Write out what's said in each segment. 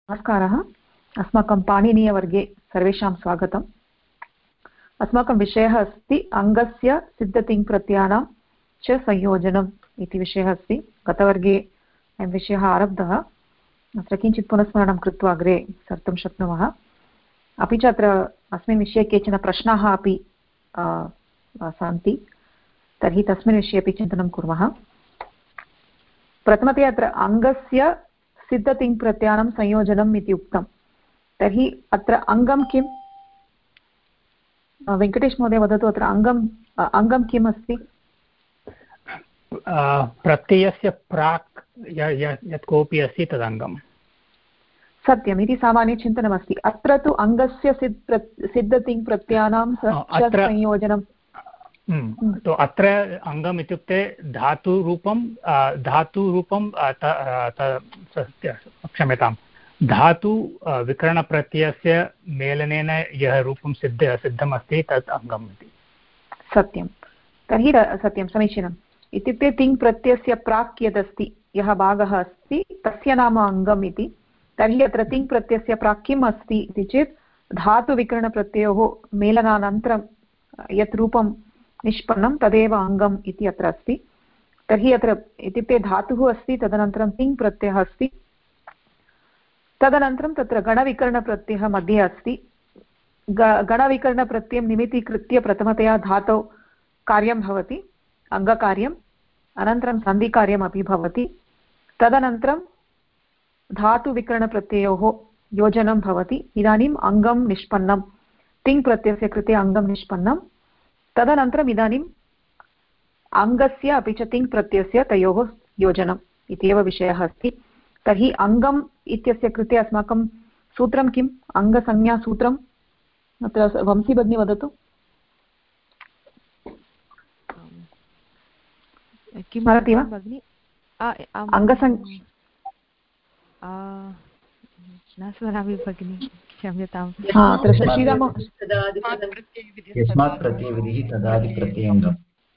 नमस्कारः। अस्माकं पाणिनीयवर्गे सर्वेषां स्वागतम्। अस्माकं विषयः अस्ति अङ्गस्य सिद्धतिङ्प्रत्ययानां च संयोजनम् इति विषयः अस्ति। गतवर्गे अयं विषयः आरब्धः। अत्र किञ्चित् पुनस्मरणं कृत्वा अग्रे सर्तुं शक्नुमः। अपि च अत्र अस्मिन् विषये केचन प्रश्नाः अपि सन्ति, तर्हि तस्मिन् विषये अपि चिन्तनं कुर्मः। प्रथमतया अत्र अङ्गस्य सिद्धतिङ्प्रत्ययानां संयोजनम् इति उक्तं। तर्हि अत्र अङ्गं किम्? वेङ्कटेश महोदय वदतु, अत्र अङ्गं किम् अस्ति? प्रत्ययस्य प्राक् यत् कोऽपि अस्ति तदङ्गम्। सत्यम् इति सामान्यचिन्तनमस्ति। अत्र तु अङ्गस्य सिद्धतिङ्प्रत्ययानां संयोजनं। तो अत्र अङ्गम् इत्युक्ते धातुरूपं क्षम्यतां धातु विकरणप्रत्ययस्य मेलनेन यः रूपं सिद्धमस्ति तत् अङ्गम् इति। सत्यं। तर्हि सत्यं, समीचीनम्। इत्युक्ते तिङ् प्रत्ययस्य प्राक् यदस्ति, यः भागः अस्ति तस्य नाम अङ्गम् इति। तर्हि अत्र तिङ् प्रत्ययस्य प्राक् किम् अस्ति इति चेत् धातुविकरणप्रत्ययोः मेलनानन्तरं यत् रूपं निष्पन्नं तदेव अङ्गम् इति अत्र अस्ति। तर्हि अत्र इत्युक्ते धातुः अस्ति, तदनन्तरं तिङ् प्रत्ययः अस्ति, तदनन्तरं तत्र गणविकरणप्रत्ययः मध्ये अस्ति। गणविकरणप्रत्ययं निमित्तीकृत्य प्रथमतया धातौ कार्यं भवति, अङ्गकार्यम्, अनन्तरं सन्धिकार्यमपि भवति, तदनन्तरं धातुविकरणप्रत्ययोः योजनं भवति। इदानीम् अङ्गं निष्पन्नं, तिङ् प्रत्ययस्य कृते अङ्गं निष्पन्नं, तदनन्तरम् इदानीम् अङ्गस्य अपि च तिङ् प्रत्ययस्य तयोः योजनम् इत्येव विषयः अस्ति। तर्हि अङ्गम् इत्यस्य कृते अस्माकं सूत्रं किम्? अङ्गसंज्ञासूत्रम् अत्र वंशी भगिनी वदतु। किं वदति वा भगिनि? न स्मरामि भगिनि, क्षम्यताम्। यस्मात् प्रत्ययविधिः तदादिप्रत्ययङ्गम्।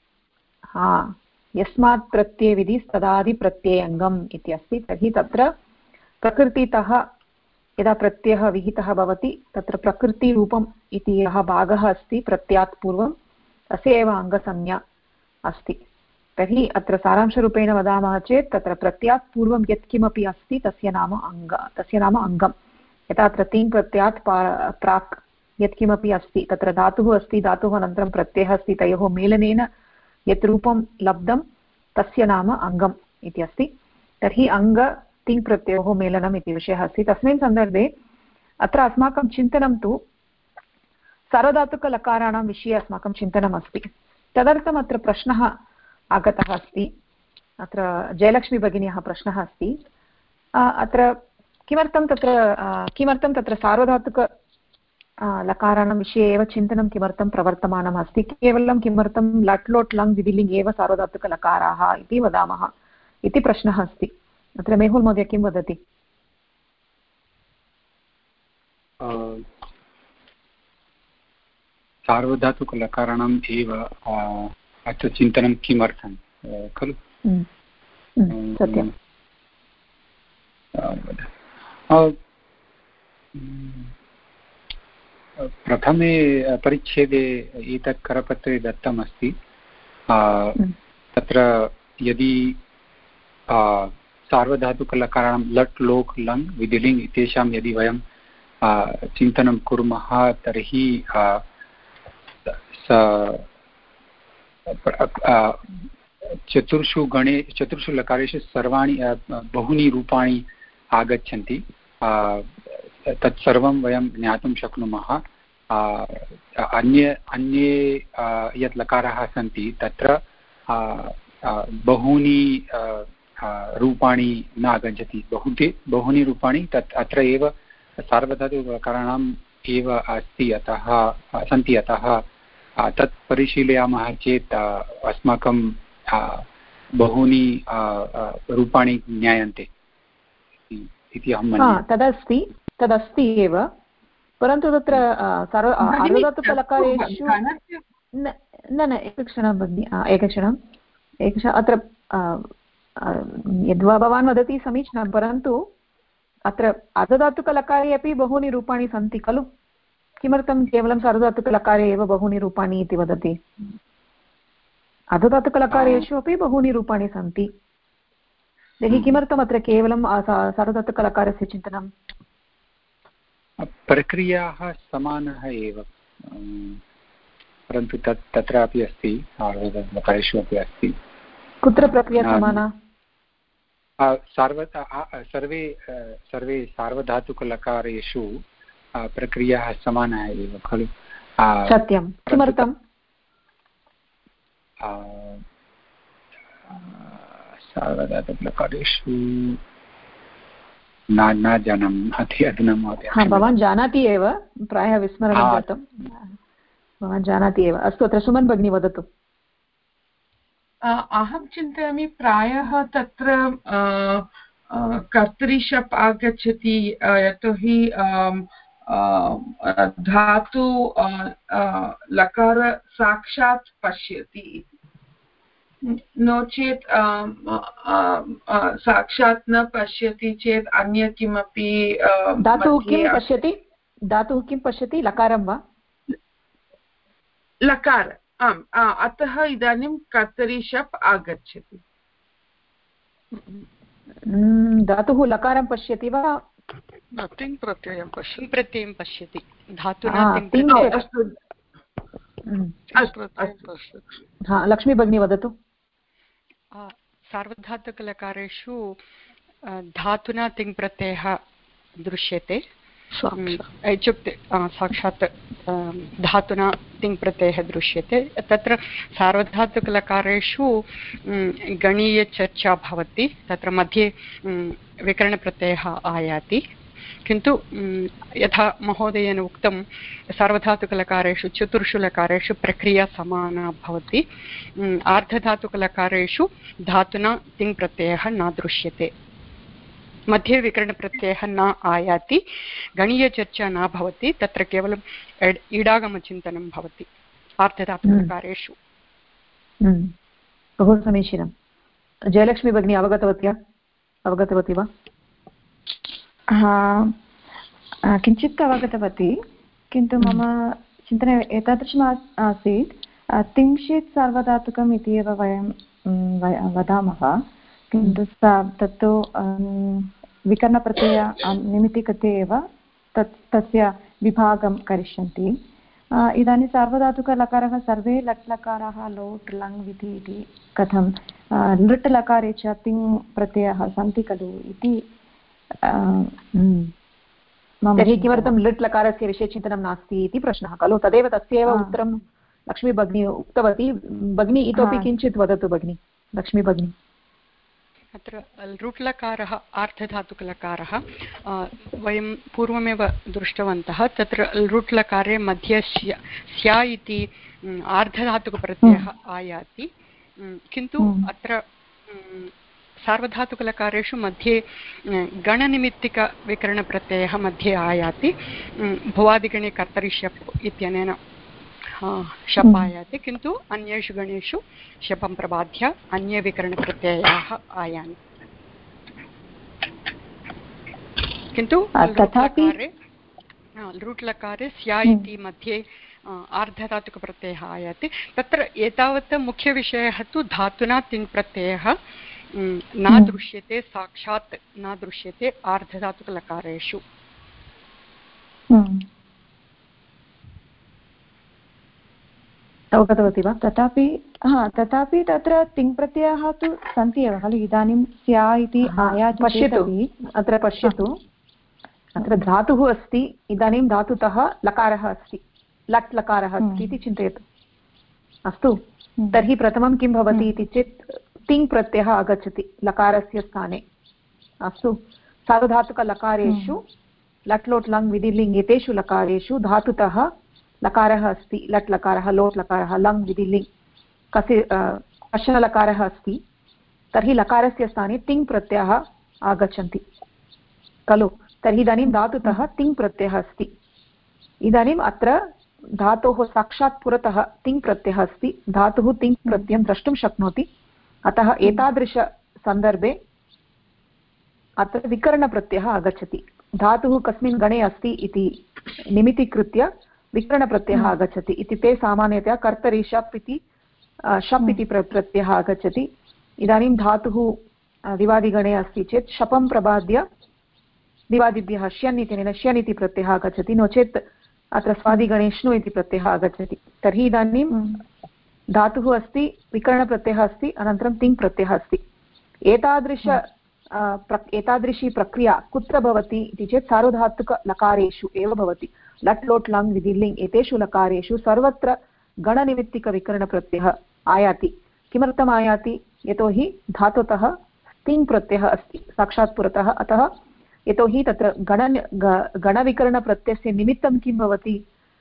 यस्मात् प्रत्ययविधिः तदादिप्रत्ययङ्गम् इति अस्ति। तर्हि तत्र प्रकृतितः यदा प्रत्ययः विहितः भवति तत्र प्रकृतिरूपम् इति यः भागः अस्ति प्रत्ययात् पूर्वं, तस्य एव अङ्गसंज्ञा अस्ति। तर्हि अत्र सारांशरूपेण वदामः चेत् तत्र प्रत्ययात् पूर्वं यत्किमपि अस्ति तस्य नाम अङ्गम्। यथा अत्र तिङ् प्रत्ययात् प्राक् यत्किमपि अस्ति, तत्र धातुः अस्ति, धातुः अनन्तरं प्रत्ययः अस्ति, तयोः मेलनेन यत् रूपं लब्धं तस्य नाम अङ्गम् इति अस्ति। तर्हि अङ्ग तिङ् प्रत्ययोः मेलनम् इति विषयः अस्ति। तस्मिन् सन्दर्भे अत्र अस्माकं चिन्तनं तु सार्वधातुकलकाराणां विषये अस्माकं चिन्तनम् अस्ति। तदर्थम् अत्र प्रश्नः आगतः अस्ति। अत्र जयलक्ष्मी भगिन्याः प्रश्नः अस्ति, अत्र किमर्थं तत्र सार्वधातुक लकाराणां विषये एव चिन्तनं किमर्थं प्रवर्तमानम् अस्ति? केवलं किमर्थं लट् लोट् लङ् विधिलिङ् एव सार्वधातुकलकाराः इति वदामः इति प्रश्नः अस्ति। अत्र मेहुल् महोदय किं वदति? सार्वधातुकलकाराणाम् एव अत्र चिन्तनं किमर्थं खलु? सत्यं। प्रथमे परिच्छेदे एतत् करपत्रे दत्तमस्ति। तत्र यदि सार्वधातुकलकाराणां लट् लोक् लङ् विधिलिङ् इत्येषां यदि वयं चिन्तनं कुर्मः तर्हि चतुर्षु लकारेषु सर्वाणि बहूनि रूपाणि आगच्छन्ति। तत्सर्वं वयं ज्ञातुं शक्नुमः। अन्ये यत् लकाराः सन्ति तत्र बहूनि रूपाणि न आगच्छति, बहूनि रूपाणि तत् अत्र एव सार्वधातुकलकाराणाम् एव सन्ति। अतः तत् परिशीलयामः चेत् अस्माकं बहूनि रूपाणि ज्ञायन्ते इति अहं मन्ये। तदस्ति एव, परन्तु तत्र सार्वधातुकलकारेषु न एकक्षणं भगिनि, एकक्षणम् अत्र यद्वा भवान् वदति समीचीनं, परन्तु अत्र अर्धधातुकलकारे अपि बहूनि रूपाणि सन्ति खलु, किमर्थं केवलं सार्वधातुकलकारे एव बहूनि रूपाणि इति वदति? अर्धधातुकलकारेषु अपि बहूनि रूपाणि सन्ति, तर्हि किमर्थम् अत्र केवलं सार्वधातुकलकारस्य चिन्तनं? प्रक्रियाः समानः एव, परन्तु तत्रापि अस्ति, सार्वधातुकलकारेषु अपि अस्ति। कुत्र प्रक्रिया समाना? सर्वे सार्वधातुकलकारेषु प्रक्रियाः समानाः एव खलु। सत्यं, किमर्थं? सार्वधातुकलकारेषु न जानामि अधुना महोदय। भवान् जानाति एव, प्रायः विस्मरणं जातं, भवान् जानाति एव। अस्तु, अत्र सुमन् भगिनी वदतु। अहं चिन्तयामि प्रायः तत्र कर्तरिशप् आगच्छति, यतोहि धातु लकार साक्षात् पश्यति, नो चेत् साक्षात् न पश्यति चेत् अन्य किमपि धातुः किं पश्यति? धातुः किं पश्यति? लकारं वा? लकार, आम्, अतः इदानीं कर्तरि शप् आगच्छति। धातुः लकारं पश्यति वा? तिङ् प्रत्ययं पश्यति धातुना। लक्ष्मी भगिनी वदतु। सार्वधातुकलकारेषु धातुना तिङ् प्रत्ययः दृश्यते, इत्युक्ते साक्षात् धातुना तिङ् प्रत्ययः दृश्यते। तत्र सार्वधातुकलकारेषु गणीयचर्चा भवति, तत्र मध्ये विकरणप्रत्ययः आयाति, किन्तु यथा महोदयेन उक्तं सार्वधातुकलकारेषु चतुर्षु लकारेषु प्रक्रिया समाना भवति। आर्धधातुकलकारेषु धातुना तिङ् प्रत्ययः न दृश्यते, मध्ये विकरणप्रत्ययः न आयाति, गणीयचर्चा न भवति, तत्र केवलं इडागमचिन्तनं भवति आर्धधातुकलकारेषु। बहु समीचीनं। जयलक्ष्मी भगिनी अवगतवती वा? किञ्चित् अवगतवती, किन्तु मम चिन्तने एतादृशम् आसीत्, तिंशित् सार्वधातुकम् इति एव वयं वदामः, किन्तु तत्तु विकरणप्रत्यय निमित्तीकृत्य एव तस्य विभागं करिष्यन्ति। इदानीं सार्वधातुकलकारः सर्वे लट् लकाराः लोट् लङ् विधि इति कथं लृट् लकारे च तिङ् प्रत्ययाः सन्ति खलु इति। तर्हि किमर्थं लृट् लकारस्य विषये चिन्तनं नास्ति इति प्रश्नः खलु, तदेव तस्यैव उत्तरं लक्ष्मी भगिनी उक्तवती। भगिनी इतोपि किञ्चित् वदतु भगिनी, लक्ष्मी भगिनी। अत्र लृट् लकारः आर्धधातुकलकारः वयं पूर्वमेव दृष्टवन्तः, तत्र लृट् लकारे मध्ये स्या इति आर्धधातुकप्रत्ययः आयाति, किन्तु अत्र सार्वधातुकलकारेषु मध्ये गणनिमित्तिकविकरणप्रत्ययः मध्ये आयाति, भुवादिगणे कर्तरि शप् इत्यनेन शप् आयाति, किन्तु अन्येषु गणेषु शपं प्रबाध्य अन्ये विकरणप्रत्ययाः आयान्ति। किन्तु लृट् लकारे स्या इति मध्ये आर्धधातुकप्रत्ययः आयाति। तत्र एतावत् मुख्यविषयः तु धातुना तिङ् प्रत्ययः न दृश्यते, साक्षात् न दृश्यते आर्धधातुकलकारेषु। अवगतवती वा? तथापि तत्र तिङ् प्रत्ययाः तु सन्ति एव खलु। इदानीं स्या इति आयाति। अत्र पश्यतु, अत्र धातुः अस्ति, इदानीं धातुतः लकारः अस्ति, लट् लकारः अस्ति इति चिन्तयतु। अस्तु, तर्हि प्रथमं किं भवति इति चेत् तिङ् प्रत्ययः आगच्छति लकारस्य स्थाने। अस्तु, सार्वधातुकलकारेषु लट् लोट् लङ् विधिलिङ् एतेषु लकारेषु धातुतः लकारः अस्ति, लट् लकारः लोट् लकारः लङ् विधिलिङ् कश्चन लकारः अस्ति, तर्हि लकारस्य स्थाने तिङ् प्रत्ययः आगच्छन्ति खलु। तर्हि इदानीं धातुतः तिङ् प्रत्ययः अस्ति। इदानीम् अत्र धातोः साक्षात् पुरतः तिङ् प्रत्ययः अस्ति, धातुः तिङ् प्रत्ययं द्रष्टुं शक्नोति। अतः एतादृशसन्दर्भे अत्र विकरणप्रत्ययः आगच्छति। धातुः कस्मिन् गणे अस्ति इति निमित्तीकृत्य विकरणप्रत्ययः आगच्छति इति ते सामान्यतया कर्तरि शप् इति प्रत्ययः आगच्छति। इदानीं धातुः दिवादिगणे अस्ति चेत् शपं प्रबाद्य दिवादिभ्यः श्यन् इत्यनेन श्यन् इति प्रत्ययः आगच्छति, नो चेत् अत्र स्वादिगणे श्नु इति प्रत्ययः आगच्छति। तर्हि इदानीं धातुः अस्ति, विकरणप्रत्ययः अस्ति, अनन्तरं तिङ् प्रत्ययः अस्ति। एतादृशी प्रक्रिया कुत्र भवति इति चेत् सार्वधातुकलकारेषु एव भवति। लट् लोट् लङ् विधि लिङ् एतेषु लकारेषु सर्वत्र गणनिमित्तिकविकरणप्रत्ययः आयाति। किमर्थम् आयाति? यतोहि धातुतः तिङ् प्रत्ययः अस्ति साक्षात् पुरतः, अतः यतोहि तत्र गणविकरणप्रत्ययस्य निमित्तं किं भवति?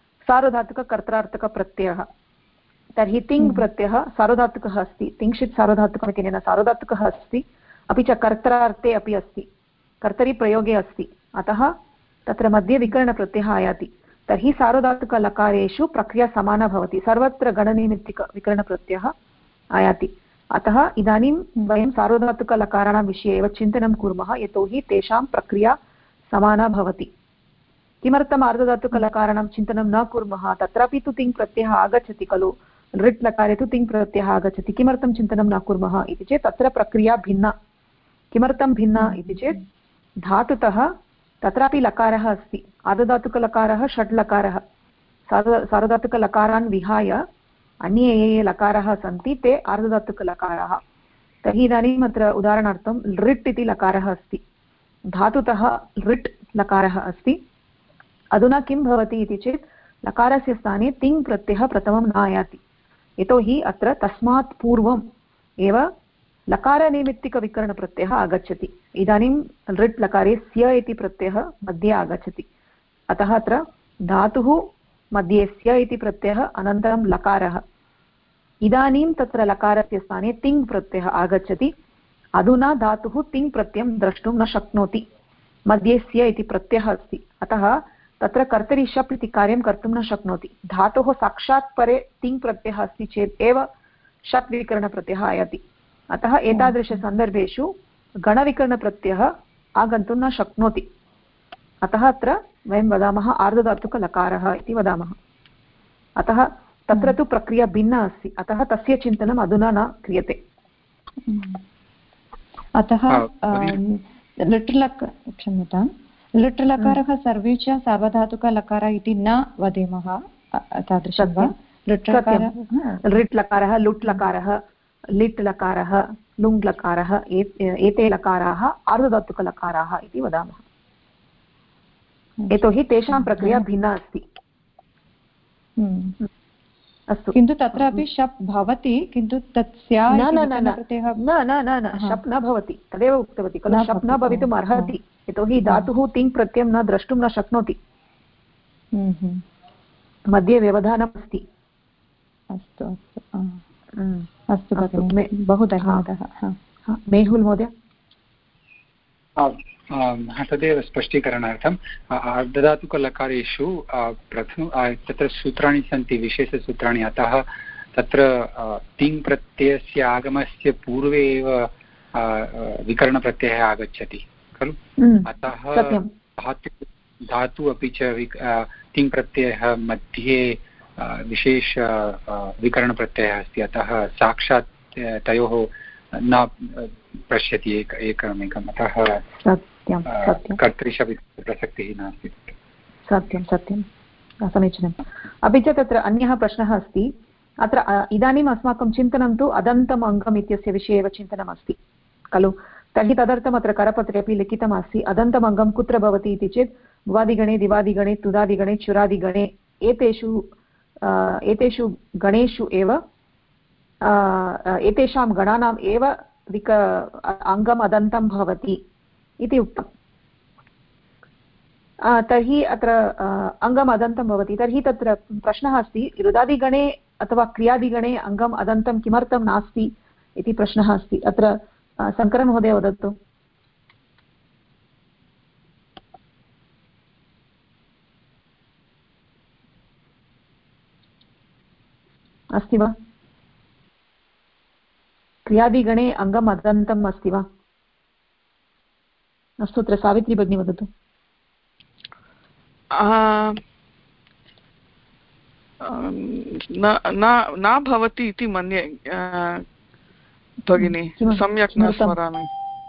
सार्वधातुककर्त्रार्थकप्रत्ययः। तर्हि तिङ् प्रत्ययः सार्वधातुकः अस्ति, तिङ्क्षित् सार्वधातुकम् इत्यनेन सार्वधातुकः अस्ति, अपि च कर्त्रार्थे अपि अस्ति, कर्तरि प्रयोगे अस्ति, अतः तत्र मध्ये विकरणप्रत्ययः आयाति। तर्हि सार्वधातुकलकारेषु प्रक्रिया समाना भवति, सर्वत्र गणनिमित्तिकविकरणप्रत्ययः आयाति। अतः इदानीं वयं सार्वधातुकलकाराणां विषये एव चिन्तनं कुर्मः, यतोहि तेषां प्रक्रिया समाना भवति। किमर्थम् आर्धधातुकलकाराणां चिन्तनं न कुर्मः? तत्रापि तु तिङ् प्रत्ययः आगच्छति खलु, लृट् लकारे तु तिङ् प्रत्ययः आगच्छति। किमर्थं चिन्तनं न कुर्मः इति चेत् तत्र प्रक्रिया भिन्ना। किमर्थं भिन्ना इति चेत् धातुतः तत्रापि लकारः अस्ति, आर्धधातुकलकारः षड् लकारः, सार्वधातुकलकारान् विहाय अन्ये ये लकाराः सन्ति ते आर्धधातुकलकाराः। तर्हि इदानीम् अत्र उदाहरणार्थं लृट् इति लकारः अस्ति, धातुतः लृट् लकारः अस्ति। अधुना किं भवति इति चेत् लकारस्य स्थाने तिङ् प्रत्ययः प्रथमं न आयाति, यतोहि अत्र तस्मात् पूर्वम् एव लकारनिमित्तिकविकरणप्रत्ययः आगच्छति। इदानीं लृट् लकारे स्य इति प्रत्ययः मध्ये आगच्छति, अतः अत्र धातुः मध्ये स्य इति प्रत्ययः, अनन्तरं लकारः। इदानीं तत्र लकारस्य स्थाने तिङ् प्रत्ययः आगच्छति। अधुना धातुः तिङ् प्रत्ययं द्रष्टुं न शक्नोति, मध्ये स्य इति प्रत्ययः अस्ति, अतः तत्र कर्तरि शप् इति कार्यं कर्तुं न शक्नोति। धातोः साक्षात् परे तिङ् प्रत्ययः अस्ति चेत् एव शप् विकरणप्रत्ययः आयाति। अतः एतादृशसन्दर्भेषु गणविकरणप्रत्ययः आगन्तुं न शक्नोति, अतः अत्र वयं वदामः आर्धधातुकलकारः इति वदामः। अतः तत्र तु प्रक्रिया भिन्ना अस्ति, अतः तस्य चिन्तनम् अधुना न क्रियते। अतः क्षम्यतां, लृट् लकारः सर्वे च सार्वधातुकलकारः इति न वदेमः, तादृशं वा? लृट् लकारः, लुट् लकारः, लिट् लकारः, लुङ् लकारः, एते लकाराः आर्धधातुकलकाराः इति वदामः, यतोहि तेषां प्रक्रिया भिन्ना अस्ति। अस्तु, किन्तु तत्रापि शप् भवति, किन्तु तत् स्या प्रत्ययः न शप् न भवति, तदेव उक्तवती खलु, शप् न भवितुम् अर्हति, यतोहि धातुः तिङ् प्रत्ययं न द्रष्टुं न शक्नोति, मध्ये व्यवधानम् अस्ति। अस्तु अस्तु भगिनि, बहु धन्यवादः। मेहुल् महोदय। तदेव स्पष्टीकरणार्थम् आर्धधातुकलकारेषु तत्र सूत्राणि सन्ति, विशेषसूत्राणि, अतः तत्र तिङ् प्रत्ययस्य आगमस्य पूर्वे एव विकरणप्रत्ययः आगच्छति खलु, अतः धातु अपि च तिङ् प्रत्ययः मध्ये विशेष विकरणप्रत्ययः अस्ति, अतः साक्षात् तयोः न पश्यति एकमेकम्, अतः कर्तृशप् प्रसक्तिः नास्ति। सत्यं सत्यं, समीचीनम्। अपि च तत्र अन्यः प्रश्नः अस्ति, अत्र इदानीम् अस्माकं चिन्तनं तु अदन्तम् अङ्गम् इत्यस्य विषये एव चिन्तनमस्ति खलु, तर्हि तदर्थम् अत्र करपत्रे अपि लिखितमस्ति। अदन्तम् अङ्गं कुत्र भवति इति चेत् भुवादिगणे, दिवादिगणे, तुदादिगणे, चुरादिगणे एतेषु गणेषु एव एतेषां गणानाम् एव अङ्गम् अदन्तं भवति इति उक्तम्। तर्हि अत्र अङ्गम् अदन्तं भवति, तर्हि तत्र प्रश्नः अस्ति, रुदादिगणे अथवा क्रियादिगणे अङ्गम् अदन्तं किमर्थं नास्ति इति प्रश्नः अस्ति। अत्र शङ्करमहोदय वदतु। अस्ति वा? क्रियादिगणे अङ्गम् अदन्तम् अस्ति वा? अस्तु अत्र सावित्री भगिनी वदतु। न भवति इति मन्ये भगिनी, सम्यक् न स्मरामि।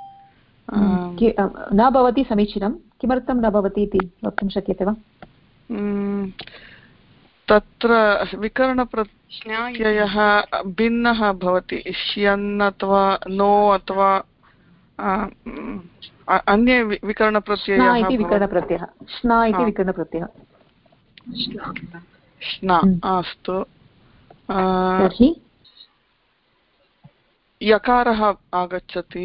न भवति समीचीनं, किमर्थं न भवति इति वक्तुं शक्यते वा? तत्र विकरणप्रत्ययः भिन्नः भवति, श्यन् अथवा नो अथवा अन्ये विकरणप्रत्ययः इति विकरणप्रत्ययः, श्ना इति विकरणप्रत्ययः। श्ना, अस्तु। यकारः आगच्छति,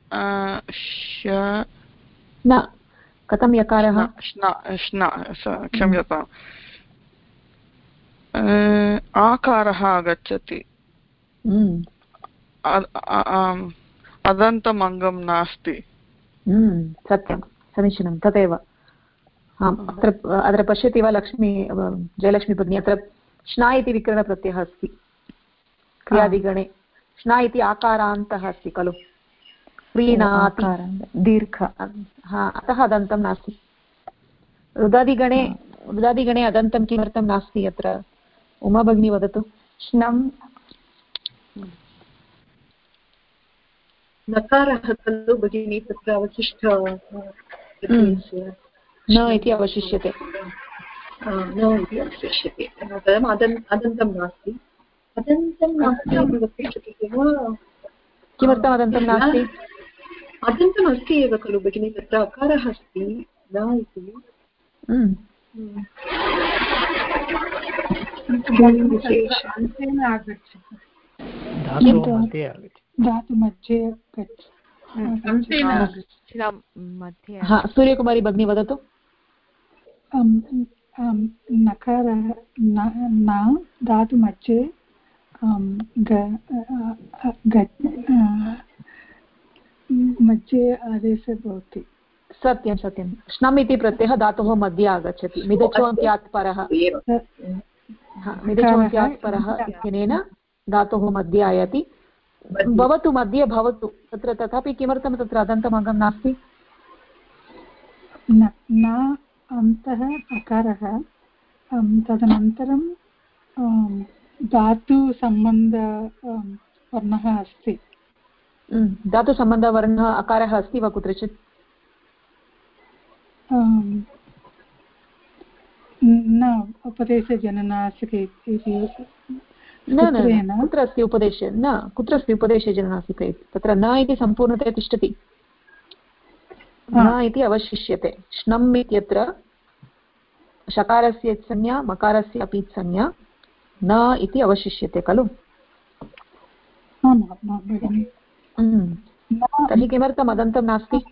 न, कथं यकारः? क्षम्यताम्, आकारः आगच्छति, अदन्तम् अङ्गं नास्ति। सत्यं, समीचीनं, तदेव। आम्, अत्र पश्यति वा जयलक्ष्मी भगिनी, अत्र श्ना इति विकरणप्रत्ययः अस्ति क्रियादिगणे। श्ना इति आकारान्तः अस्ति खलु, प्रीणाति दीर्घ, अतः अदन्तं नास्ति। रुदादिगणे अदन्तं किमर्थं नास्ति? अत्र उमा भगिनी वदतु। श्नं नकारः खलु भगिनी, तत्र अवशिष्ट न इति अवशिष्यते, न इति अवशिष्यते, अदन्तं नास्ति। अदन्तं नास्ति इति वक्तुं शक्यते वा? किमर्थम् अदन्तं नास्ति? अदन्तम् अस्ति एव खलु भगिनी, तत्र अकारः अस्ति न इति। सूर्यकुमारी भगिनी वदतु। नकारः न धातुमध्ये मध्ये आदेशः भवति। सत्यं सत्यं, श्नम् इति प्रत्ययः धातोः मध्ये आगच्छति, मिदचोन्त्यात् परः, मिदचोन्त्यात् परः इत्यनेन धातोः मध्ये आयाति। भवतु, मध्ये भवतु, तत्र तथापि किमर्थं तत्र अदन्तम् अङ्गं नास्ति? न अन्तः अकारः, तदनन्तरं धातुसम्बन्ध वर्णः अस्ति। धातुसम्बन्धवर्णः अकारः अस्ति वा कुत्रचित्? न, उपदेशजननासिके न, कुत्र अस्ति उपदेशे? न, कुत्र अस्ति उपदेशे जननासिके? तत्र न इति सम्पूर्णतया तिष्ठति, न इति अवशिष्यते। श्नम् इत्यत्र शकारस्य संज्ञा, मकारस्य अपि संज्ञा, न इति अवशिष्यते खलु। तर्हि किमर्थम् अदन्तं नास्ति?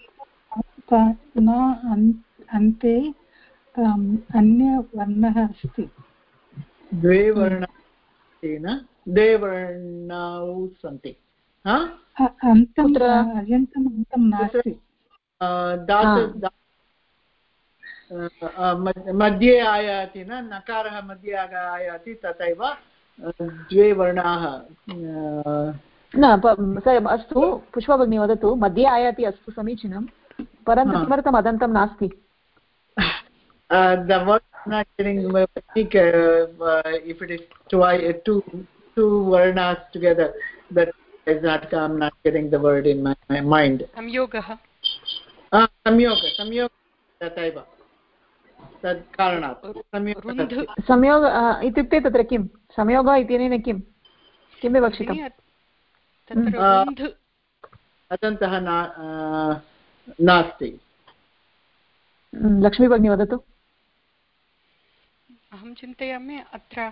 अन्ते अन्यवर्णः अस्ति। द्वे वर्णाौ सन्ति, मध्ये आयाति न, नकारः मध्ये आयाति, तथैव द्वे वर्णाः न। अस्तु, पुष्पा भगिनी वदतु, मध्ये आयाति, अस्तु समीचीनं, परन्तु किमर्थम् अदन्तं नास्ति? The word is not getting if it is two varnas together, that is not, I'm not getting the word in my mind. Samyogah. Samyog तथैव तत् कारणात् संयोग इत्युक्ते तत्र किं संयोगः इत्यनेन किं विवक्षितम्? अदन्तः नास्ति। लक्ष्मी भगिनी वदतु। अहं चिन्तयामि अत्र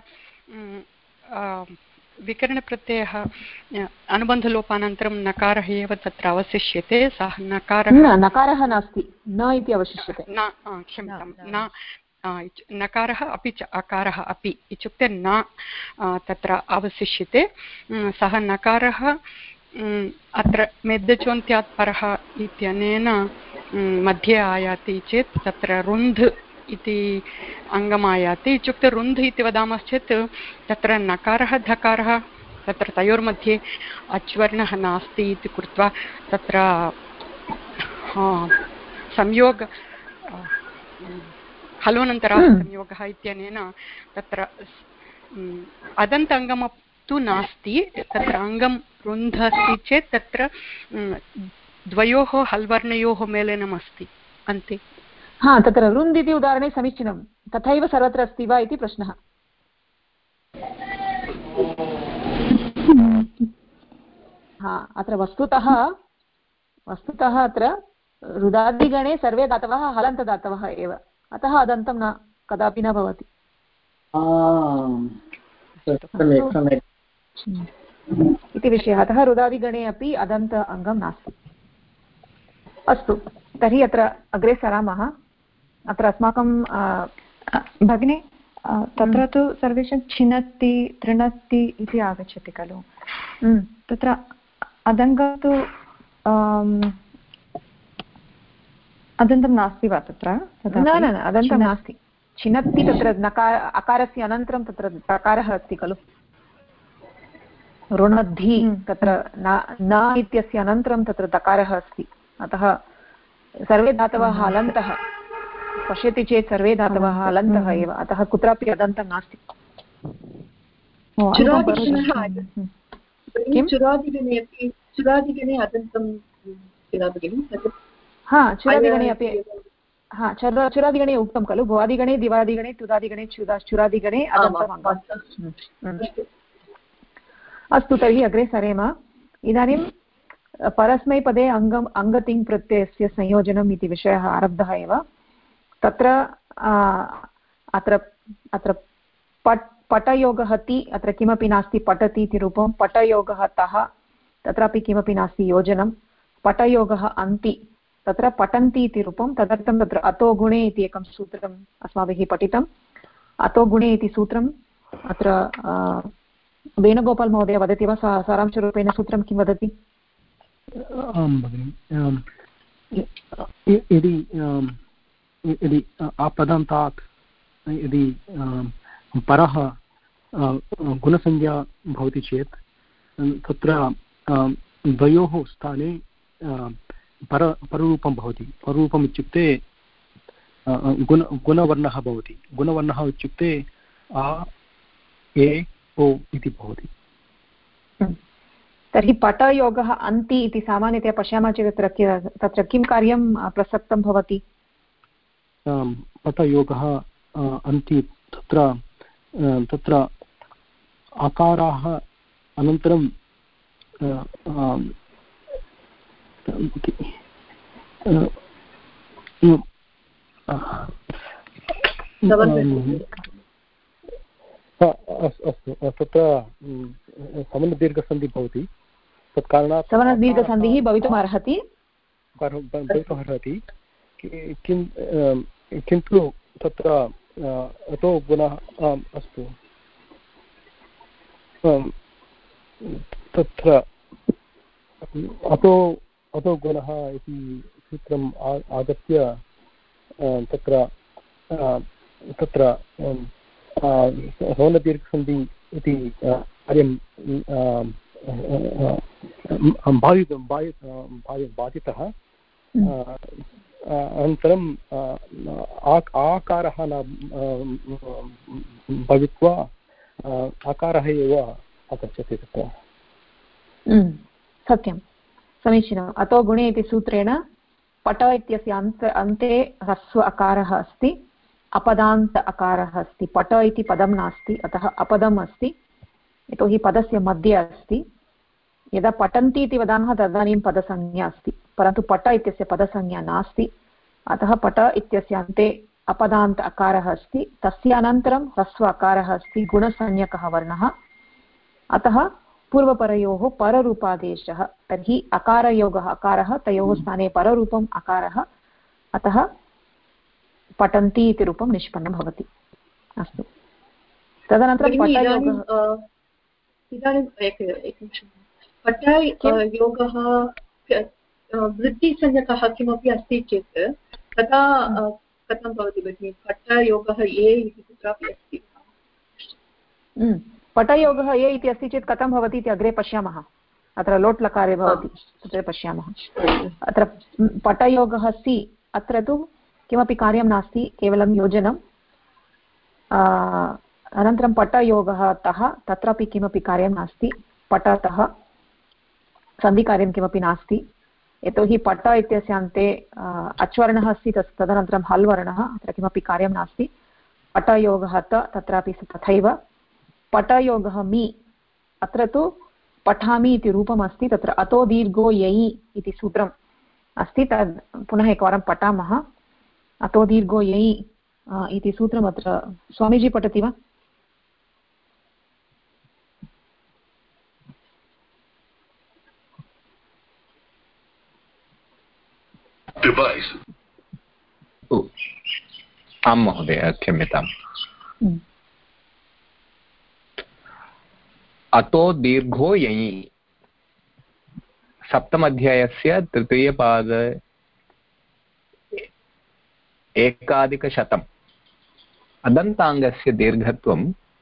विकरणप्रत्ययः अनुबन्धलोपानन्तरं नकारः एव तत्र अवशिष्यते, सः नकारः नास्ति, न इति अवशिष्यते। क्षम्यतां, न नकारः अपि च अकारः अपि इत्युक्ते न तत्र अवशिष्यते। सः नकारः अत्र मेद्दचोन्त्यात् परः इत्यनेन मध्ये आयाति चेत् तत्र रुन्ध् इति अङ्गमायाति। इत्युक्ते रुन्ध् इति वदामश्चेत् तत्र नकारः धकारः तत्र तयोर्मध्ये अच्वर्णः नास्ति इति कृत्वा तत्र संयोग हलोनन्तरः संयोगः इत्यनेन तत्र अदन्त अङ्गम् तु नास्ति, तत्र अङ्गं रुन्ध अस्ति चेत् तत्र द्वयोः हल्वर्णयोः मेलनम् अस्ति अन्ते। हा, तत्र रुन्द् इति उदाहरणे समीचीनं, तथैव सर्वत्र अस्ति वा इति प्रश्नः। हा, अत्र वस्तुतः अत्र रुदादिगणे सर्वे धातवः हलन्तदातवः एव, अतः अदन्तं न कदापि न भवति। इति विषयः, अतः रुदादिगणे अपि अदन्त अङ्गं नास्ति। अस्तु, तर्हि अत्र अग्रे सरामः। अत्र अस्माकं भगिनी तत्र तु सर्वेषां छिनत्ति तृणत्ति इति आगच्छति खलु, तत्र अदङ्गं तु अदन्तं नास्ति वा तत्र? न न, अदन्तं नास्ति। छिनत्ति तत्र नकार अकारस्य अनन्तरं तत्र प्रकारः अस्ति खलु, रुणद्धि तत्र न इत्यस्य अनन्तरं तत्र दकारः अस्ति, अतः सर्वे धातवः हलन्तः, पश्यति चेत् सर्वे धातवः हलन्तः एव, अतः कुत्रापि अदन्तं नास्ति। चुरादिगणे अदन्तं हा, चुरादिगणे अपि, हा चुरादिगणे उक्तं खलु, भुवादिगणे दिवादिगणे तुदादिगणे चुरादिगणे अदन्तम् अङ्गम्। अस्तु, तर्हि अग्रे सरेम। इदानीं परस्मैपदे अङ्गतिङ् प्रत्ययस्य संयोजनम् इति विषयः आरब्धः एव। तत्र अत्र पटयोगः ति, अत्र किमपि नास्ति, पठति इति रूपं, पटयोगः तः, तत्रापि किमपि नास्ति योजनं, पटयोगः अन्ति, तत्र पठन्ति इति रूपं, तदर्थं तत्र अतो गुणे इति एकं सूत्रम् अस्माभिः पठितम्। अतो गुणे इति सूत्रम् अत्र वेणुगोपाल् महोदय वदति वा? सारांशरूपेण सूत्रं किं वदति? आं भगिनि, यदि आपदान्तात् यदि परः गुणसंज्ञा भवति चेत् तत्र द्वयोः स्थाने पररूपं भवति। पररूपम् इत्युक्ते गुणवर्णः भवति। गुणवर्णः इत्युक्ते आ ए ओ इति भवति। तर्हि पटयोगः अन्ति इति सामान्यतया पश्यामः चेत् तत्र किं कार्यं प्रसक्तं भवति? पटयोगः अन्ति, तत्र आकाराः अनन्तरं अस्तु, तत्र समनदीर्घसन्धिः भवति, तत्कारणात् समनदीर्घसन्धिः भवितुमर्हति, किन्तु तत्र अतो गुणः अस्तु, तत्र अतो गुणः इति सूत्रम् आगत्य तत्र समनदीर्घसन्धि इति कार्यं बाधितः। अनन्तरं आकारः न भवित्वा आकारः एव आगच्छति तत्र। सत्यं, समीचीनम्। अतो गुणे इति सूत्रेण पट इत्यस्य अन्ते ह्रस्व अकारः अस्ति, अपदान्त अकारः अस्ति। पट इति पदं नास्ति, अतः अपदम् अस्ति, यतोहि पदस्य मध्ये अस्ति। यदा पठन्ति इति वदामः तदानीं पदसंज्ञा अस्ति, परन्तु पट इत्यस्य पदसंज्ञा नास्ति, अतः पट इत्यस्य अन्ते अपदान्त अकारः अस्ति, तस्य अनन्तरं ह्रस्व अकारः अस्ति, गुणसंज्ञकः वर्णः, अतः पूर्वपरयोः पररूपादेशः। तर्हि अकारयोगः अकारः, तयोः स्थाने पररूपम् अकारः, अतः पठन्ति इति रूपं निष्पन्नं भवति। अस्तु, तदनन्तरं पटयोगः। इदानीम् पटयोगः वृत्तिसंज्ञकः किमपि अस्ति चेत् तदा कथं भवति भगिनि? पटयोगः ये इति कुत्रापि अस्ति? पटयोगः ये इति अस्ति चेत् कथं भवति इति अग्रे पश्यामः। अत्र लोट् लकारे भवति, तत्र पश्यामः। अत्र पटयोगः सि अत्र तु किमपि कार्यं नास्ति, केवलं योजनम्। अनन्तरं पटयोगः तः, तत्रापि किमपि कार्यं नास्ति, पटतः सन्धिकार्यं किमपि नास्ति, यतोहि पट इत्यस्य अन्ते अच्वर्णः अस्ति, तदनन्तरं हल् वर्णः, अत्र किमपि कार्यं नास्ति। पटयोगः तत्रापि तथैव। पटयोगः मि, अत्र तु पठामि इति रूपम् अस्ति, तत्र अतो दीर्घो ययि इति सूत्रम् अस्ति, तद् पुनः एकवारं पठामः। अतो दीर्घो ययि इति सूत्रम् अत्र स्वामीजी पठति वा? आं महोदय, क्षम्यताम्। अतो दीर्घो ययि, सप्तमाध्यायस्य तृतीयपाद 1,000 अदन्ताङ्गस्य दीर्घत्वं